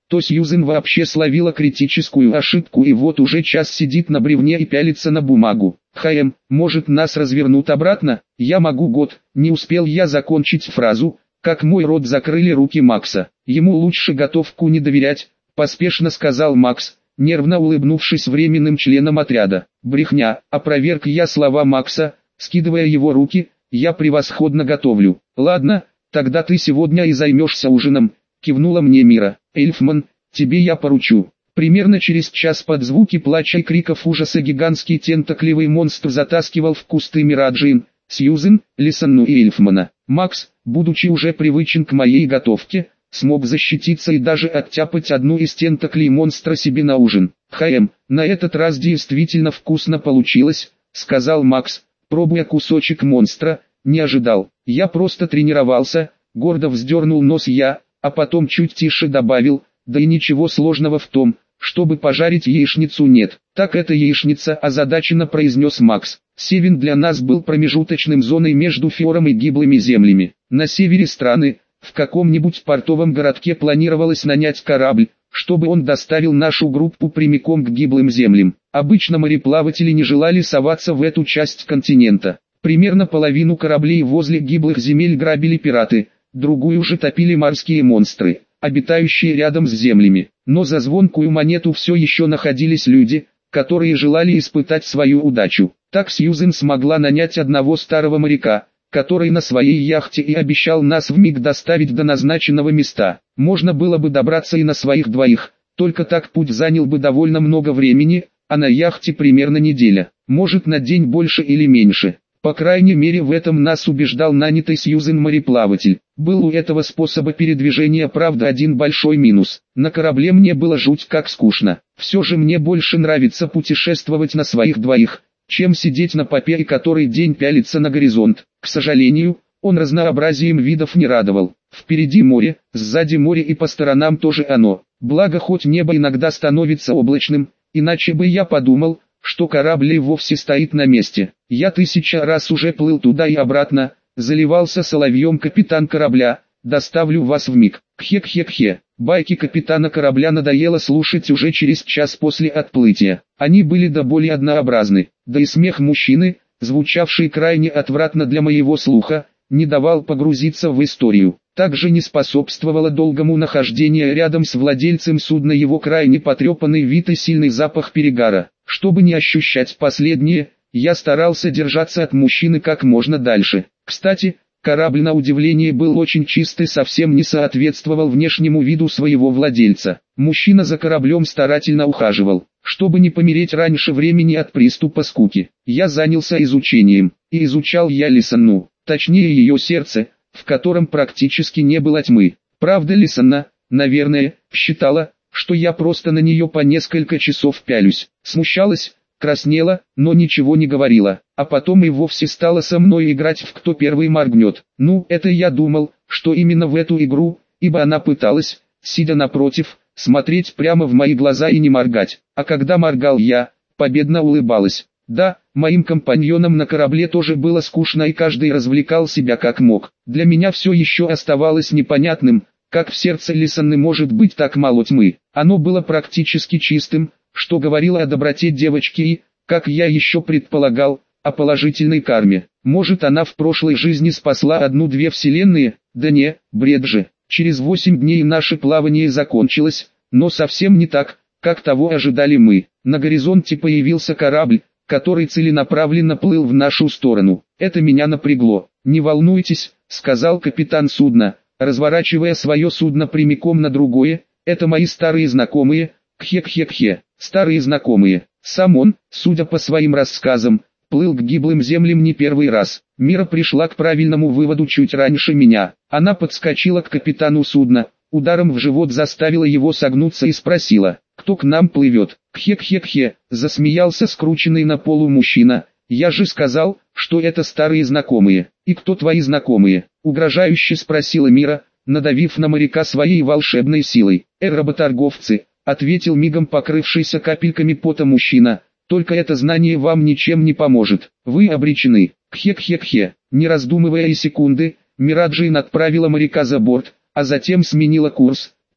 то Сьюзен вообще словила критическую ошибку и вот уже час сидит на бревне и пялится на бумагу. Может нас развернут обратно? Я могу год. Не успел я закончить фразу, как мой рот закрыли руки Макса. Ему лучше готовку не доверять, поспешно сказал Макс, нервно улыбнувшись временным членом отряда. Брехня, опроверг я слова Макса, скидывая его руки, я превосходно готовлю. Ладно, тогда ты сегодня и займешься ужином, кивнула мне Мира. Эльфман, тебе я поручу. Примерно через час под звуки плача и криков ужаса гигантский тентакливый монстр затаскивал в кусты Мира Джин, Сьюзен, Лисанну и Эльфмана. Макс, будучи уже привычен к моей готовке, смог защититься и даже оттяпать одну из тентаклей монстра себе на ужин. На этот раз действительно вкусно получилось, сказал Макс, пробуя кусочек монстра. Не ожидал, я просто тренировался, гордо вздернул нос я, а потом чуть тише добавил, да и ничего сложного в том, чтобы пожарить яичницу нет. Так это яичница, озадаченно произнес Макс. Севен для нас был промежуточным зоной между Фиором и гиблыми землями. На севере страны, в каком-нибудь портовом городке планировалось нанять корабль, чтобы он доставил нашу группу прямиком к гиблым землям. Обычно мореплаватели не желали соваться в эту часть континента. Примерно половину кораблей возле гиблых земель грабили пираты, другую же топили морские монстры, обитающие рядом с землями. Но за звонкую монету все еще находились люди, которые желали испытать свою удачу. Так Сьюзен смогла нанять одного старого моряка, который на своей яхте и обещал нас вмиг доставить до назначенного места. Можно было бы добраться и на своих двоих, только так путь занял бы довольно много времени, а на яхте примерно неделя, может на день больше или меньше. По крайней мере в этом нас убеждал нанятый Сьюзен мореплаватель. Был у этого способа передвижения, правда, один большой минус. На корабле мне было жуть как скучно. Все же мне больше нравится путешествовать на своих двоих, чем сидеть на попе и который день пялиться на горизонт. К сожалению, он разнообразием видов не радовал. Впереди море, сзади море и по сторонам тоже оно. Благо хоть небо иногда становится облачным, иначе бы я подумал, что корабль и вовсе стоит на месте. Я 1000 раз уже плыл туда и обратно, заливался соловьем капитан корабля, доставлю вас вмиг. Кхе-кхе-кхе. Байки капитана корабля надоело слушать уже через час после отплытия. Они были до боли однообразны, да и смех мужчины, звучавший крайне отвратно для моего слуха, не давал погрузиться в историю. Также не способствовало долгому нахождению рядом с владельцем судна его крайне потрепанный вид и сильный запах перегара. Чтобы не ощущать последнее, я старался держаться от мужчины как можно дальше. Кстати, корабль на удивление был очень чистый, совсем не соответствовал внешнему виду своего владельца. Мужчина за кораблем старательно ухаживал, чтобы не помереть раньше времени от приступа скуки. Я занялся изучением, и изучал я Лисанну, точнее ее сердце, в котором практически не было тьмы. Правда, Лисанна, наверное, считала, что я просто на нее по несколько часов пялюсь. Смущалась, краснела, но ничего не говорила, а потом и вовсе стала со мной играть в «Кто первый моргнет». Ну, это я думал, что именно в эту игру, ибо она пыталась, сидя напротив, смотреть прямо в мои глаза и не моргать, а когда моргал я, победно улыбалась. Да, моим компаньонам на корабле тоже было скучно и каждый развлекал себя как мог. Для меня все еще оставалось непонятным, как в сердце Лисанны может быть так мало тьмы. Оно было практически чистым, что говорило о доброте девочки и, как я еще предполагал, о положительной карме. Может, она в прошлой жизни спасла 1-2 вселенные? Да не, бред же. Через 8 дней наше плавание закончилось, но совсем не так, как того ожидали мы. На горизонте появился корабль, который целенаправленно плыл в нашу сторону. Это меня напрягло. «Не волнуйтесь», — сказал капитан судна, разворачивая свое судно прямиком на другое, «это мои старые знакомые, кхе-кхе-кхе». Старые знакомые. Сам он, судя по своим рассказам, плыл к гиблым землям не первый раз. Мира пришла к правильному выводу чуть раньше меня. Она подскочила к капитану судна, ударом в живот заставила его согнуться и спросила, кто к нам плывет. Кхе-кхе-кхе, засмеялся скрученный на полу мужчина. Я же сказал, что это старые знакомые. И кто твои знакомые? Угрожающе спросила Мира, надавив на моряка своей волшебной силой. Работорговцы, ответил мигом покрывшийся капельками пота мужчина. Только это знание вам ничем не поможет. Вы обречены. Кхе-кхе-кхе. Не раздумывая и секунды, Мира Джин отправила моряка за борт, а затем сменила курс,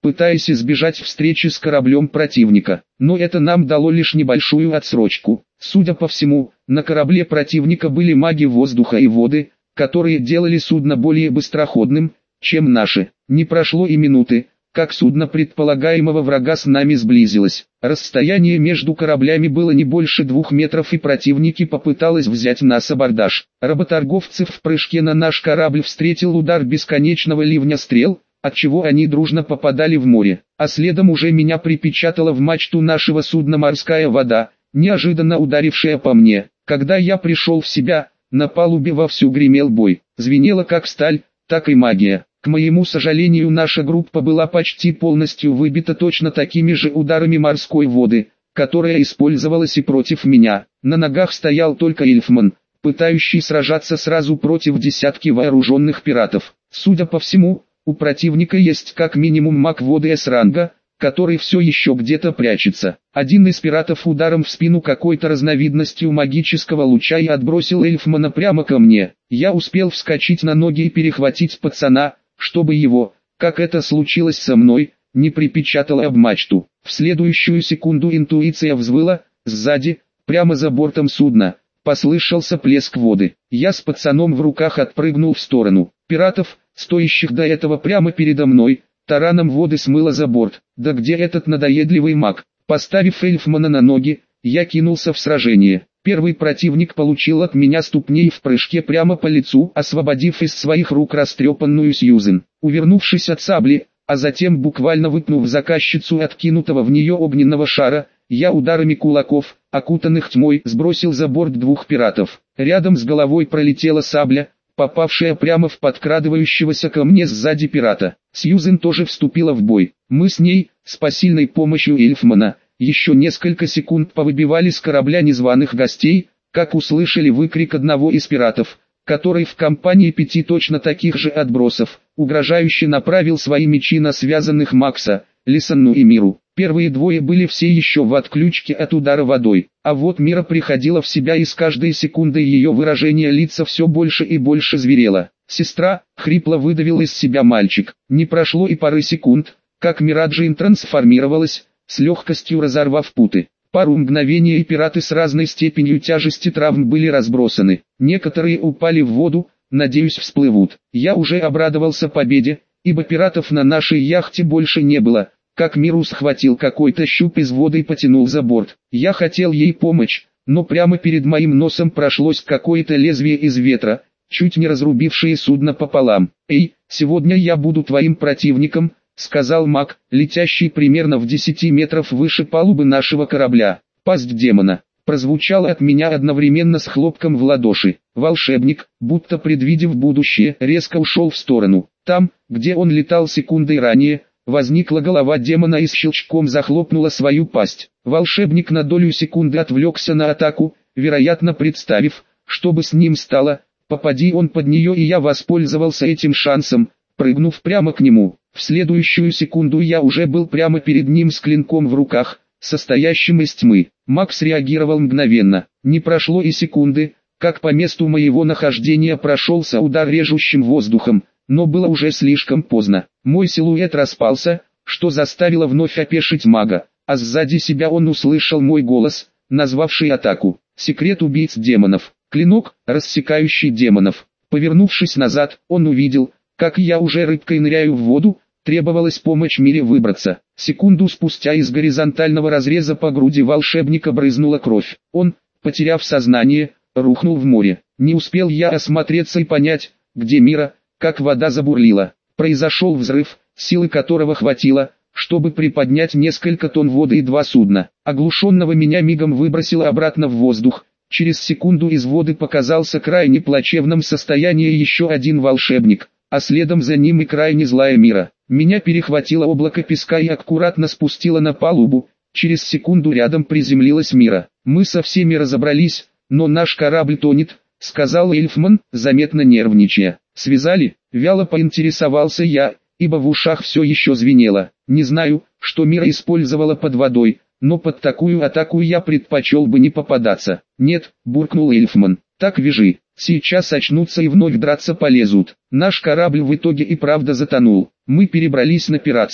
пытаясь избежать встречи с кораблем противника. Но это нам дало лишь небольшую отсрочку. Судя по всему, на корабле противника были маги воздуха и воды, которые делали судно более быстроходным, чем наши. Не прошло и минуты, как судно предполагаемого врага с нами сблизилось. Расстояние между кораблями было не больше 2 метров, и противники попытались взять нас абордаж. Работорговцев в прыжке на наш корабль встретил удар бесконечного ливня стрел, отчего они дружно попадали в море. А следом уже меня припечатала в мачту нашего судна морская вода, неожиданно ударившая по мне. Когда я пришел в себя, на палубе вовсю гремел бой. Звенело как сталь, так и магия. К моему сожалению, наша группа была почти полностью выбита точно такими же ударами морской воды, которая использовалась и против меня. На ногах стоял только Эльфман, пытающий сражаться сразу против десятки вооруженных пиратов. Судя по всему, у противника есть как минимум маг воды С-ранга, который все еще где-то прячется. Один из пиратов ударом в спину какой-то разновидностью магического луча и отбросил Эльфмана прямо ко мне. Я успел вскочить на ноги и перехватить пацана, чтобы его, как это случилось со мной, не припечатало об мачту. В следующую секунду интуиция взвыла, сзади, прямо за бортом судна, послышался плеск воды. Я с пацаном в руках отпрыгнул в сторону. Пиратов, стоящих до этого прямо передо мной, тараном воды смыло за борт. Да где этот надоедливый маг? Поставив Эльфмана на ноги, я кинулся в сражение. Первый противник получил от меня ступней в прыжке прямо по лицу, освободив из своих рук растрепанную Сьюзен. Увернувшись от сабли, а затем буквально выпнув заказчицу откинутого в нее огненного шара, я ударами кулаков, окутанных тьмой, сбросил за борт 2 пиратов. Рядом с головой пролетела сабля, попавшая прямо в подкрадывающегося ко мне сзади пирата. Сьюзен тоже вступила в бой. Мы с ней, с посильной помощью Эльфмана, еще несколько секунд повыбивали с корабля незваных гостей, как услышали выкрик одного из пиратов, который в компании 5 точно таких же отбросов, угрожающе направил свои мечи на связанных Макса, Лисанну и Миру. Первые двое были все еще в отключке от удара водой, а вот Мира приходила в себя, и с каждой секундой ее выражение лица все больше и больше зверело. «Сестра», — хрипло выдавил из себя мальчик. Не прошло и пары секунд, как Мираджин трансформировалась, с легкостью разорвав путы. Пару мгновений, и пираты с разной степенью тяжести травм были разбросаны. Некоторые упали в воду, надеюсь, всплывут. Я уже обрадовался победе, ибо пиратов на нашей яхте больше не было. Как Миру схватил какой-то щуп из воды и потянул за борт. Я хотел ей помочь, но прямо перед моим носом прошлось какое-то лезвие из ветра, чуть не разрубившее судно пополам. «Эй, сегодня я буду твоим противником», — сказал маг, летящий примерно в 10 метров выше палубы нашего корабля. «Пасть демона» прозвучало от меня одновременно с хлопком в ладоши. Волшебник, будто предвидев будущее, резко ушел в сторону. Там, где он летал секундой ранее, возникла голова демона и с щелчком захлопнула свою пасть. Волшебник на долю секунды отвлекся на атаку, вероятно представив, что бы с ним стало, попади он под нее, и я воспользовался этим шансом, прыгнув прямо к нему. В следующую секунду я уже был прямо перед ним с клинком в руках, состоящим из тьмы. Макс реагировал мгновенно. Не прошло и секунды, как по месту моего нахождения прошелся удар режущим воздухом, но было уже слишком поздно. Мой силуэт распался, что заставило вновь опешить мага, а сзади себя он услышал мой голос, назвавший атаку. Секрет убийц демонов. Клинок, рассекающий демонов. Повернувшись назад, он увидел, как я уже рыбкой ныряю в воду. Требовалась помощь Мире выбраться. Секунду спустя из горизонтального разреза по груди волшебника брызнула кровь. Он, потеряв сознание, рухнул в море. Не успел я осмотреться и понять, где Мира, как вода забурлила. Произошел взрыв, силы которого хватило, чтобы приподнять несколько тонн воды и 2 судна. Оглушенного меня мигом выбросило обратно в воздух. Через секунду из воды показался в крайне плачевном состоянии еще один волшебник, а следом за ним и крайне злая Мира. Меня перехватило облако песка и аккуратно спустило на палубу. Через секунду рядом приземлилась Мира. «Мы со всеми разобрались, но наш корабль тонет», — сказал Эльфман, заметно нервничая. «Связали?» — вяло поинтересовался я, ибо в ушах все еще звенело. Не знаю, что Мира использовала под водой, но под такую атаку я предпочел бы не попадаться. «Нет», — буркнул Эльфман, — «так вяжи. Сейчас очнутся и вновь драться полезут». Наш корабль в итоге и правда затонул. Мы перебрались на пиратский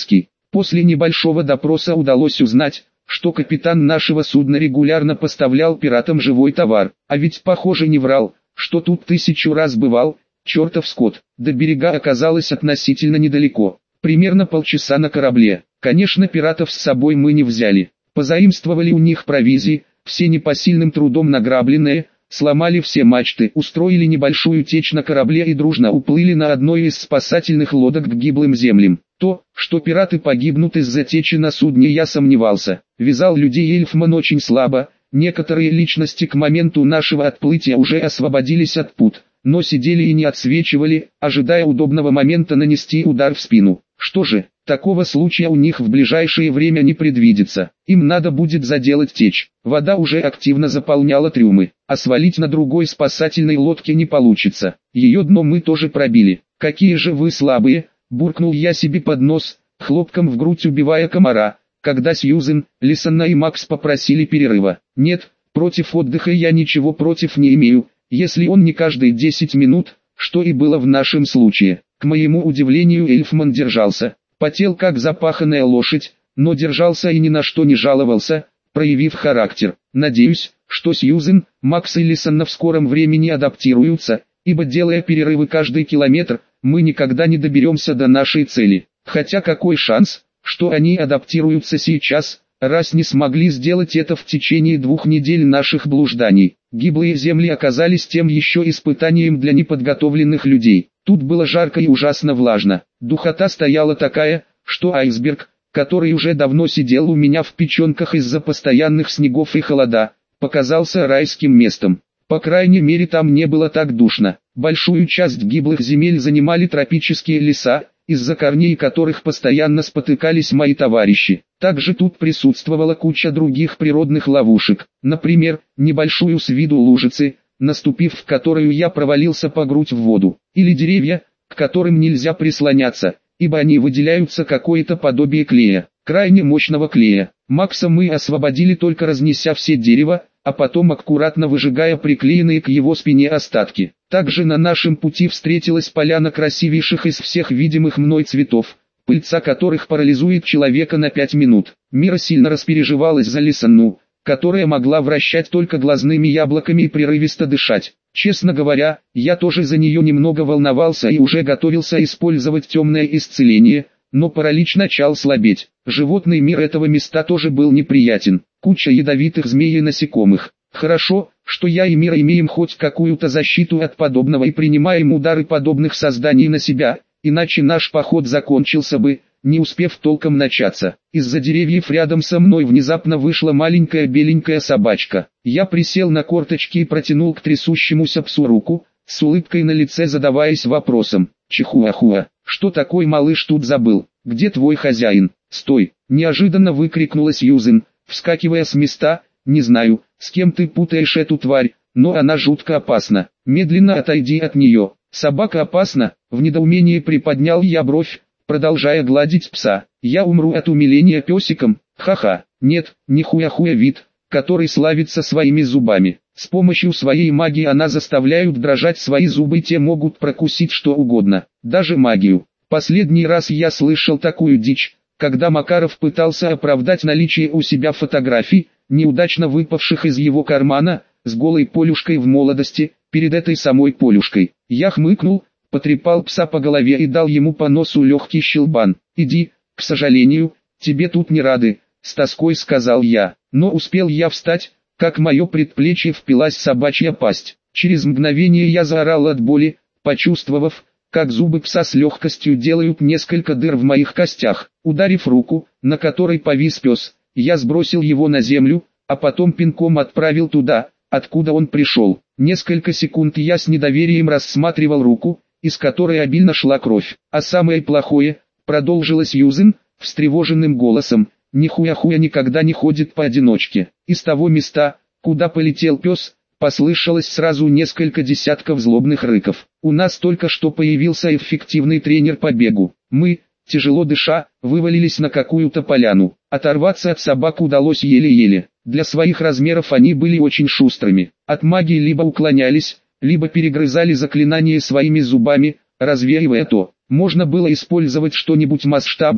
После небольшого допроса удалось узнать, что капитан нашего судна регулярно поставлял пиратам живой товар, а ведь похоже не врал, что тут 1000 раз бывал, чертов скот. До берега оказалось относительно недалеко, примерно полчаса на корабле. Конечно, пиратов с собой мы не взяли, позаимствовали у них провизии, все непосильным трудом награбленные, сломали все мачты, устроили небольшую течь на корабле и дружно уплыли на одной из спасательных лодок к гиблым землям. То, что пираты погибнут из-за течи на судне, я сомневался. Вязал людей Эльфман очень слабо, некоторые личности к моменту нашего отплытия уже освободились от пут, но сидели и не отсвечивали, ожидая удобного момента нанести удар в спину. Что же, такого случая у них в ближайшее время не предвидится. Им надо будет заделать течь. Вода уже активно заполняла трюмы, а свалить на другой спасательной лодке не получится. Ее дно мы тоже пробили. «Какие же вы слабые!» — буркнул я себе под нос, хлопком в грудь убивая комара, когда Сьюзен, Лисанна и Макс попросили перерыва. «Нет, против отдыха я ничего против не имею, если он не каждые 10 минут, что и было в нашем случае». К моему удивлению, Эльфман держался, потел как запаханная лошадь, но держался и ни на что не жаловался, проявив характер. Надеюсь, что Сьюзен, Макс и Лисанна в скором времени адаптируются, ибо делая перерывы каждый километр, мы никогда не доберемся до нашей цели. Хотя какой шанс, что они адаптируются сейчас, раз не смогли сделать это в течение 2 недель наших блужданий. Гиблые земли оказались тем еще испытанием для неподготовленных людей. Тут было жарко и ужасно влажно. Духота стояла такая, что айсберг, который уже давно сидел у меня в печенках из-за постоянных снегов и холода, показался райским местом. По крайней мере, там не было так душно. Большую часть гиблых земель занимали тропические леса, из-за корней которых постоянно спотыкались мои товарищи. Также тут присутствовала куча других природных ловушек, например, небольшую с виду лужицы, наступив в которую я провалился по грудь в воду, или деревья, к которым нельзя прислоняться, ибо они выделяются какое-то подобие клея, крайне мощного клея. Макса мы освободили только разнеся все дерево, а потом аккуратно выжигая приклеенные к его спине остатки. Также на нашем пути встретилась поляна красивейших из всех видимых мной цветов, пыльца которых парализует человека на 5 минут. Мира сильно распереживалась за Лисанну, которая могла вращать только глазными яблоками и прерывисто дышать. Честно говоря, я тоже за нее немного волновался и уже готовился использовать темное исцеление, но паралич начал слабеть. Животный мир этого места тоже был неприятен. Куча ядовитых змей и насекомых. Хорошо, что я и Мира имеем хоть какую-то защиту от подобного и принимаем удары подобных созданий на себя, иначе наш поход закончился бы, не успев толком начаться. Из-за деревьев рядом со мной внезапно вышла маленькая беленькая собачка. Я присел на корточки и протянул к трясущемуся псу руку, с улыбкой на лице задаваясь вопросом: «Чихуахуа, что такой малыш тут забыл? Где твой хозяин?» «Стой!» – неожиданно выкрикнула Сьюзен, вскакивая с места. «Не знаю, с кем ты путаешь эту тварь, но она жутко опасна. Медленно отойди от нее». «Собака опасна?» – в недоумении приподнял я бровь, продолжая гладить пса. «Я умру от умиления песиком? Ха-ха. Нет, нихуя вид, который славится своими зубами. С помощью своей магии она заставляет дрожать свои зубы, те могут прокусить что угодно, даже магию. Последний раз я слышал такую дичь, когда Макаров пытался оправдать наличие у себя фотографий, неудачно выпавших из его кармана, с голой Полюшкой в молодости, перед этой самой Полюшкой. Я хмыкнул, потрепал пса по голове и дал ему по носу легкий щелбан. «Иди, к сожалению, тебе тут не рады», — с тоской сказал я. Но успел я встать, как мое предплечье впилась собачья пасть. Через мгновение я заорал от боли, почувствовав, как зубы пса с легкостью делают несколько дыр в моих костях. Ударив руку, на которой повис пес, я сбросил его на землю, а потом пинком отправил туда, откуда он пришел. Несколько секунд я с недоверием рассматривал руку, из которой обильно шла кровь. «А самое плохое», — продолжила Сьюзен, встревоженным голосом, «нихуя никогда не ходит поодиночке». Из того места, куда полетел пес, послышалось сразу несколько десятков злобных рыков. «У нас только что появился эффективный тренер по бегу. Мы, тяжело дыша, вывалились на какую-то поляну. Оторваться от собак удалось еле-еле. Для своих размеров они были очень шустрыми. От магии либо уклонялись, либо перегрызали заклинания своими зубами, развеивая то. Можно было использовать что-нибудь масштабное,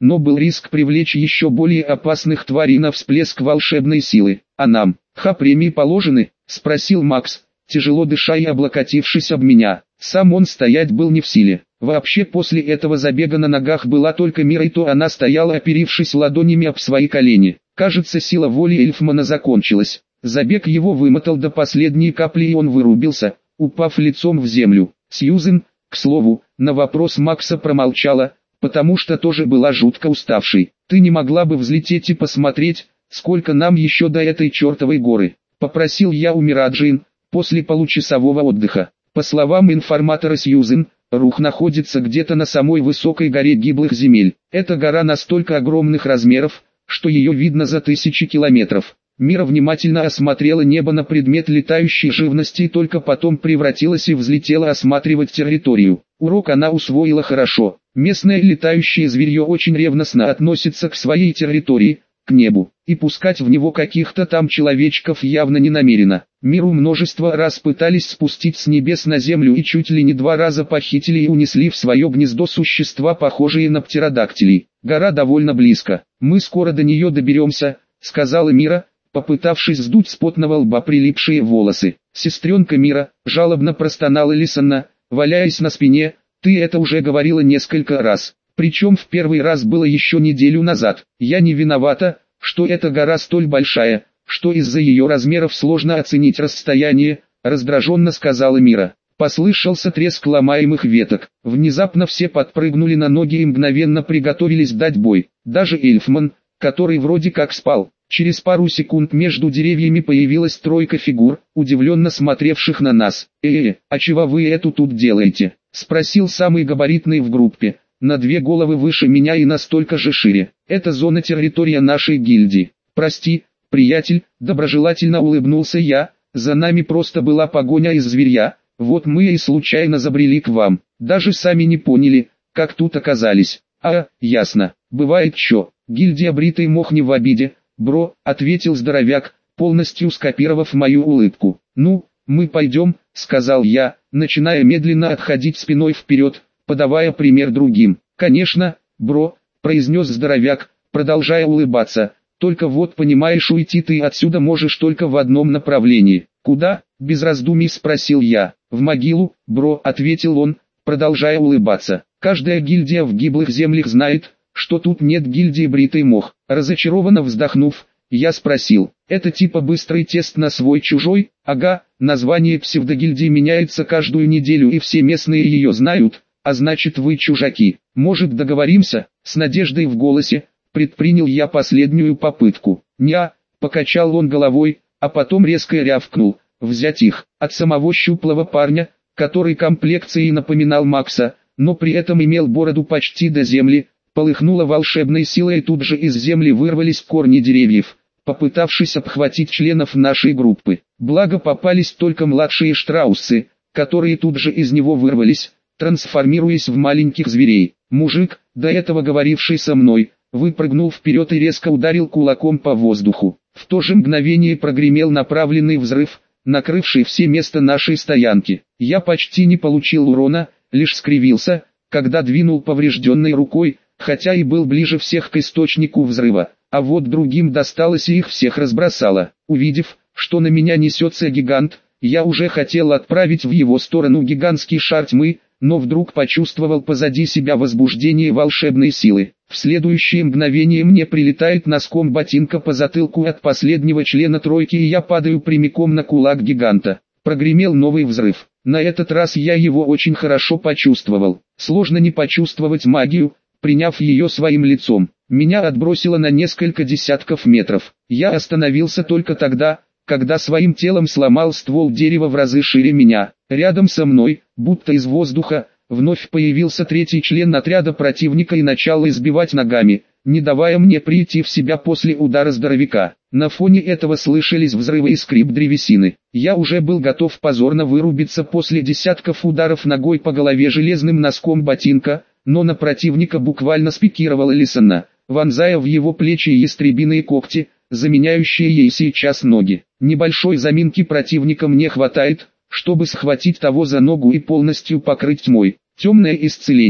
но был риск привлечь еще более опасных тварей на всплеск волшебной силы. «А нам, премии положены?» – спросил Макс, тяжело дыша и облокотившись об меня. Сам он стоять был не в силе. Вообще после этого забега на ногах была только Мира, и то она стояла, оперившись ладонями об свои колени. Кажется, сила воли Эльфмана закончилась. Забег его вымотал до последней капли, и он вырубился, упав лицом в землю. Сьюзен, к слову, на вопрос Макса промолчала, потому что тоже была жутко уставшей. «Ты не могла бы взлететь и посмотреть, сколько нам еще до этой чертовой горы?» – попросил я у Мираджин, после получасового отдыха. По словам информатора Сьюзен, Рух находится где-то на самой высокой горе гиблых земель. Эта гора настолько огромных размеров, что ее видно за тысячи километров. Мира внимательно осмотрела небо на предмет летающей живности и только потом превратилась и взлетела осматривать территорию. Урок она усвоила хорошо. Местное летающее зверье очень ревностно относится к своей территории, к небу, и пускать в него каких-то там человечков явно не намерена. Миру множество раз пытались спустить с небес на землю и чуть ли не 2 раза похитили и унесли в свое гнездо существа, похожие на птеродактилей. Гора довольно близко. «Мы скоро до нее доберемся», — сказала Мира, попытавшись сдуть с потного лба прилипшие волосы. «Сестренка Мира», — жалобно простонала Лисанна, валяясь на спине, — «ты это уже говорила несколько раз. Причем в первый раз было еще неделю назад. Я не виновата, что эта гора столь большая, что из-за ее размеров сложно оценить расстояние», — раздраженно сказала Мира. Послышался треск ломаемых веток. Внезапно все подпрыгнули на ноги и мгновенно приготовились дать бой. Даже Эльфман, который вроде как спал. Через пару секунд между деревьями появилась тройка фигур, удивленно смотревших на нас. А чего вы эту тут делаете?» — спросил самый габаритный в группе, на 2 головы выше меня и настолько же шире. «Это зона территория нашей гильдии. Прости, приятель», — доброжелательно улыбнулся я, — «за нами просто была погоня из зверя, вот мы и случайно забрели к вам. Даже сами не поняли, как тут оказались». Ясно. Бывает чё. Гильдия Бритый Мох не в обиде, бро», — ответил здоровяк, полностью скопировав мою улыбку. «Ну, мы пойдем», — сказал я, начиная медленно отходить спиной вперед, подавая пример другим. «Конечно, бро», — произнес здоровяк, продолжая улыбаться, — «только вот понимаешь, уйти ты отсюда можешь только в одном направлении». «Куда?» — без раздумий спросил я. «В могилу, бро», — ответил он, продолжая улыбаться. «Каждая гильдия в гиблых землях знает, что тут нет гильдии Бритый Мох». Разочарованно вздохнув, я спросил: «Это типа быстрый тест на свой-чужой?» «Ага, название псевдогильдии меняется каждую неделю и все местные ее знают, а значит вы чужаки. Может договоримся?» С надеждой в голосе предпринял я последнюю попытку. «Ня», — покачал он головой, а потом резко рявкнул: «Взять их!» От самого щуплого парня, который комплекцией напоминал Макса, но при этом имел бороду почти до земли, полыхнула волшебной силой, и тут же из земли вырвались корни деревьев, попытавшись обхватить членов нашей группы. Благо попались только младшие штрауссы, которые тут же из него вырвались, трансформируясь в маленьких зверей. Мужик, до этого говоривший со мной, выпрыгнул вперед и резко ударил кулаком по воздуху. В то же мгновение прогремел направленный взрыв, накрывший все места нашей стоянки. Я почти не получил урона, лишь скривился, когда двинул поврежденной рукой, хотя и был ближе всех к источнику взрыва, а вот другим досталось и их всех разбросало. Увидев, что на меня несется гигант, я уже хотел отправить в его сторону гигантский шар тьмы, но вдруг почувствовал позади себя возбуждение волшебной силы. В следующее мгновение мне прилетает носком ботинка по затылку от последнего члена тройки, и я падаю прямиком на кулак гиганта. Прогремел новый взрыв. На этот раз я его очень хорошо почувствовал. Сложно не почувствовать магию, приняв ее своим лицом. Меня отбросило на несколько десятков метров. Я остановился только тогда, когда своим телом сломал ствол дерева в разы шире меня. Рядом со мной, будто из воздуха, вновь появился третий член отряда противника и начал избивать ногами, не давая мне прийти в себя после удара здоровяка. На фоне этого слышались взрывы и скрип древесины. Я уже был готов позорно вырубиться после десятков ударов ногой по голове железным носком ботинка, но на противника буквально спикировала Лисанна, вонзая в его плечи ястребиные когти, заменяющие ей сейчас ноги. Небольшой заминки противника мне хватает, чтобы схватить того за ногу и полностью покрыть тьмой. Темное исцеление.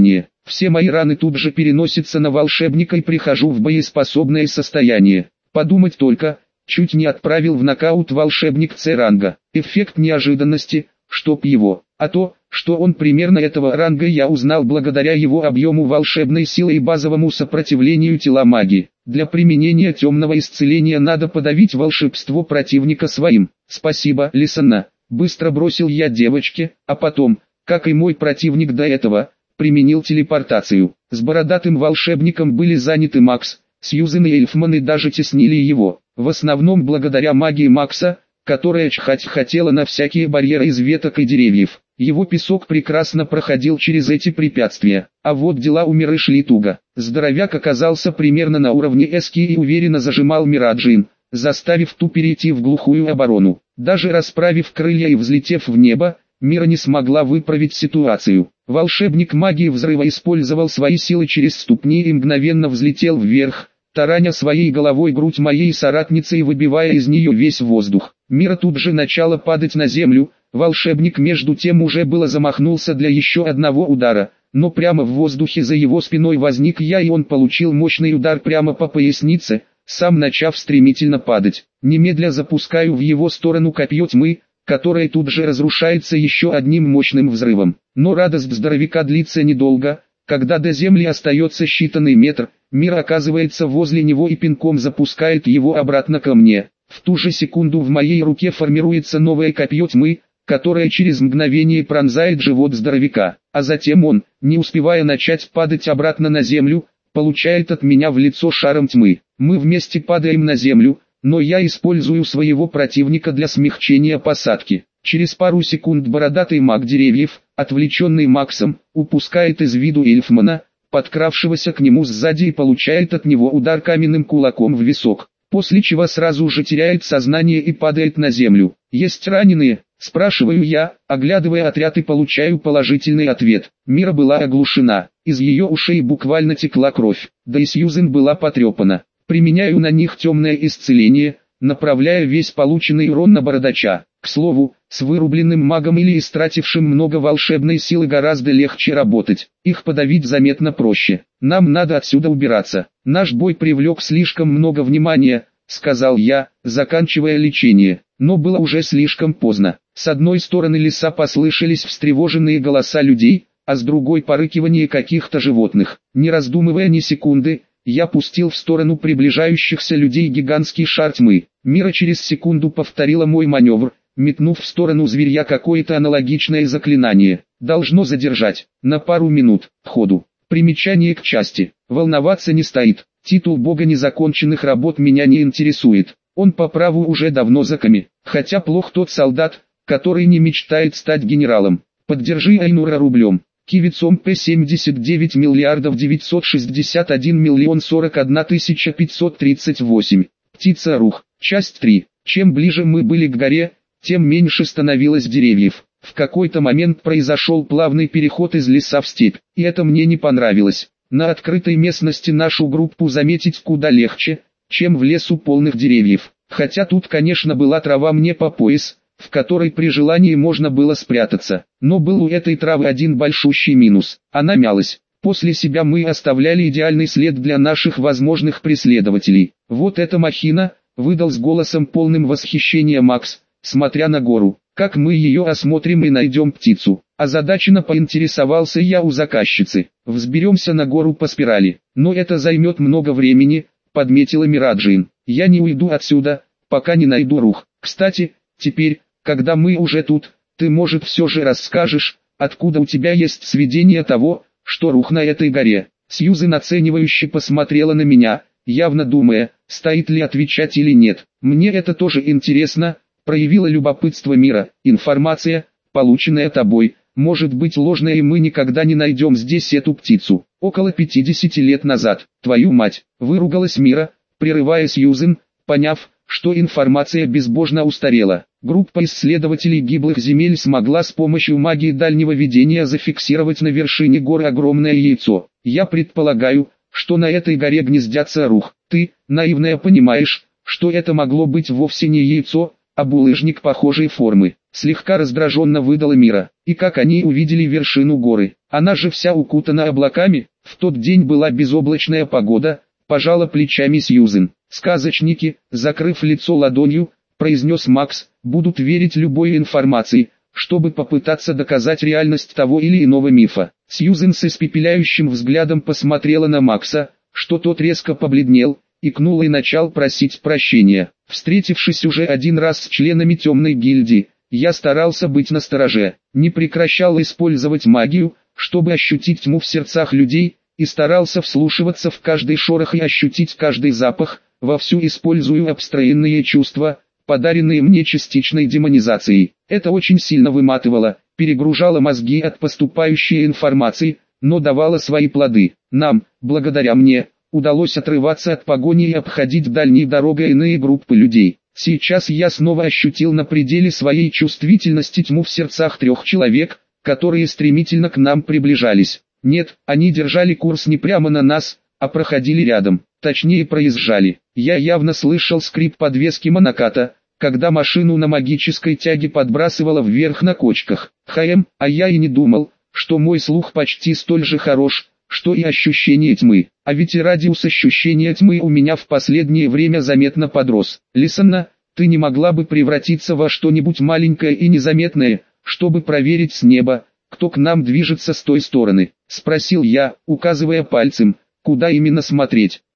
Все мои раны тут же переносятся на волшебника и прихожу в боеспособное состояние. Подумать только, чуть не отправил в нокаут волшебник С-ранга. Эффект неожиданности, чтоб его. А то, что он примерно этого ранга, я узнал благодаря его объему волшебной силы и базовому сопротивлению тела магии. Для применения темного исцеления надо подавить волшебство противника своим. Спасибо, Лисанна. Быстро бросил я девочке, а потом, как и мой противник до этого, применил телепортацию. С бородатым волшебником были заняты Макс, Сьюзен и Эльфман и даже теснили его. В основном благодаря магии Макса, которая чхать хотела на всякие барьеры из веток и деревьев. Его песок прекрасно проходил через эти препятствия. А вот дела у Миры шли туго. Здоровяк оказался примерно на уровне Эски и уверенно зажимал Мираджин, заставив ту перейти в глухую оборону. Даже расправив крылья и взлетев в небо, Мира не смогла выправить ситуацию. Волшебник магии взрыва использовал свои силы через ступни и мгновенно взлетел вверх, тараня своей головой грудь моей соратницы и выбивая из нее весь воздух. Мира тут же начала падать на землю, волшебник между тем уже было замахнулся для еще одного удара, но прямо в воздухе за его спиной возник я, и он получил мощный удар прямо по пояснице, сам начав стремительно падать. Немедля запускаю в его сторону копье тьмы, которое тут же разрушается еще одним мощным взрывом. Но радость здоровяка длится недолго, когда до земли остается считанный метр, Мир оказывается возле него и пинком запускает его обратно ко мне. В ту же секунду в моей руке формируется новое копье тьмы, которое через мгновение пронзает живот здоровяка, а затем он, не успевая начать падать обратно на землю, получает от меня в лицо шаром тьмы. Мы вместе падаем на землю, но я использую своего противника для смягчения посадки. Через пару секунд бородатый маг деревьев, отвлеченный Максом, упускает из виду Эльфмана, подкравшегося к нему сзади, и получает от него удар каменным кулаком в висок, после чего сразу же теряет сознание и падает на землю. «Есть раненые?» – спрашиваю я, оглядывая отряд, и получаю положительный ответ. Мира была оглушена, из ее ушей буквально текла кровь, да и Сьюзен была потрепана. Применяю на них темное исцеление, направляя весь полученный урон на бородача. К слову, с вырубленным магом или истратившим много волшебной силы гораздо легче работать, их подавить заметно проще. Нам надо отсюда убираться. Наш бой привлек слишком много внимания, сказал я, заканчивая лечение, но было уже слишком поздно. С одной стороны леса послышались встревоженные голоса людей, а с другой порыкивание каких-то животных. Не раздумывая ни секунды, я пустил в сторону приближающихся людей гигантский шар тьмы. Мира через секунду повторила мой маневр, метнув в сторону зверья какое-то аналогичное заклинание. Должно задержать. На пару минут. Ходу. Примечание к части. Волноваться не стоит. Титул бога незаконченных работ меня не интересует. Он по праву уже давно за ками. Хотя плох тот солдат, который не мечтает стать генералом. Поддержи Айнура рублем. Кивицом П79 миллиардов 961 миллион 41 тысяча 538. Птица Рух. Часть 3. Чем ближе мы были к горе, тем меньше становилось деревьев. В какой-то момент произошел плавный переход из леса в степь, и это мне не понравилось. На открытой местности нашу группу заметить куда легче, чем в лесу полных деревьев. Хотя тут, конечно, была трава мне по пояс, в которой при желании можно было спрятаться. Но был у этой травы один большущий минус. Она мялась. После себя мы оставляли идеальный след для наших возможных преследователей. «Вот эта махина», — выдал с голосом полным восхищения Макс, смотря на гору. «Как мы ее осмотрим и найдем птицу?» Озадаченно поинтересовался я у заказчицы. «Взберемся на гору по спирали. Но это займет много времени», — подметила Мираджин. «Я не уйду отсюда, пока не найду Рух. Кстати, теперь, когда мы уже тут, ты, может, все же расскажешь, откуда у тебя есть сведения того, что Рух на этой горе?» Сьюзен оценивающе посмотрела на меня, явно думая, стоит ли отвечать или нет. «Мне это тоже интересно», — проявила любопытство Мира. «Информация, полученная тобой, может быть ложная, и мы никогда не найдем здесь эту птицу. Около 50 лет назад, твою мать», — выругалась Мира, прерывая Сьюзен, поняв, что информация безбожно устарела. Группа исследователей гиблых земель смогла с помощью магии дальнего видения зафиксировать на вершине горы огромное яйцо. Я предполагаю, что на этой горе гнездятся Рух. Ты, наивная, понимаешь, что это могло быть вовсе не яйцо, а булыжник похожей формы. Слегка раздраженно выдала Мира. И как они увидели вершину горы? Она же вся укутана облаками. В тот день была безоблачная погода, пожала плечами Сьюзен. Сказочники, закрыв лицо ладонью, произнес Макс, будут верить любой информации, чтобы попытаться доказать реальность того или иного мифа. Сьюзен с испепеляющим взглядом посмотрела на Макса, что тот резко побледнел, икнул и начал просить прощения. Встретившись уже один раз с членами темной гильдии, я старался быть настороже, не прекращал использовать магию, чтобы ощутить тьму в сердцах людей, и старался вслушиваться в каждый шорох и ощутить каждый запах, вовсю использую абстрактные чувства, подаренные мне частичной демонизацией. Это очень сильно выматывало, перегружало мозги от поступающей информации, но давало свои плоды. Нам, благодаря мне, удалось отрываться от погони и обходить дальней дорогой иные группы людей. Сейчас я снова ощутил на пределе своей чувствительности тьму в сердцах 3 человек, которые стремительно к нам приближались. Нет, они держали курс не прямо на нас, а проходили рядом, точнее проезжали. Я явно слышал скрип подвески моноката, когда машину на магической тяге подбрасывало вверх на кочках. А я и не думал, что мой слух почти столь же хорош, что и ощущение тьмы. А ведь и радиус ощущения тьмы у меня в последнее время заметно подрос. Лисанна, ты не могла бы превратиться во что-нибудь маленькое и незаметное, чтобы проверить с неба, кто к нам движется с той стороны? Спросил я, указывая пальцем, куда именно смотреть.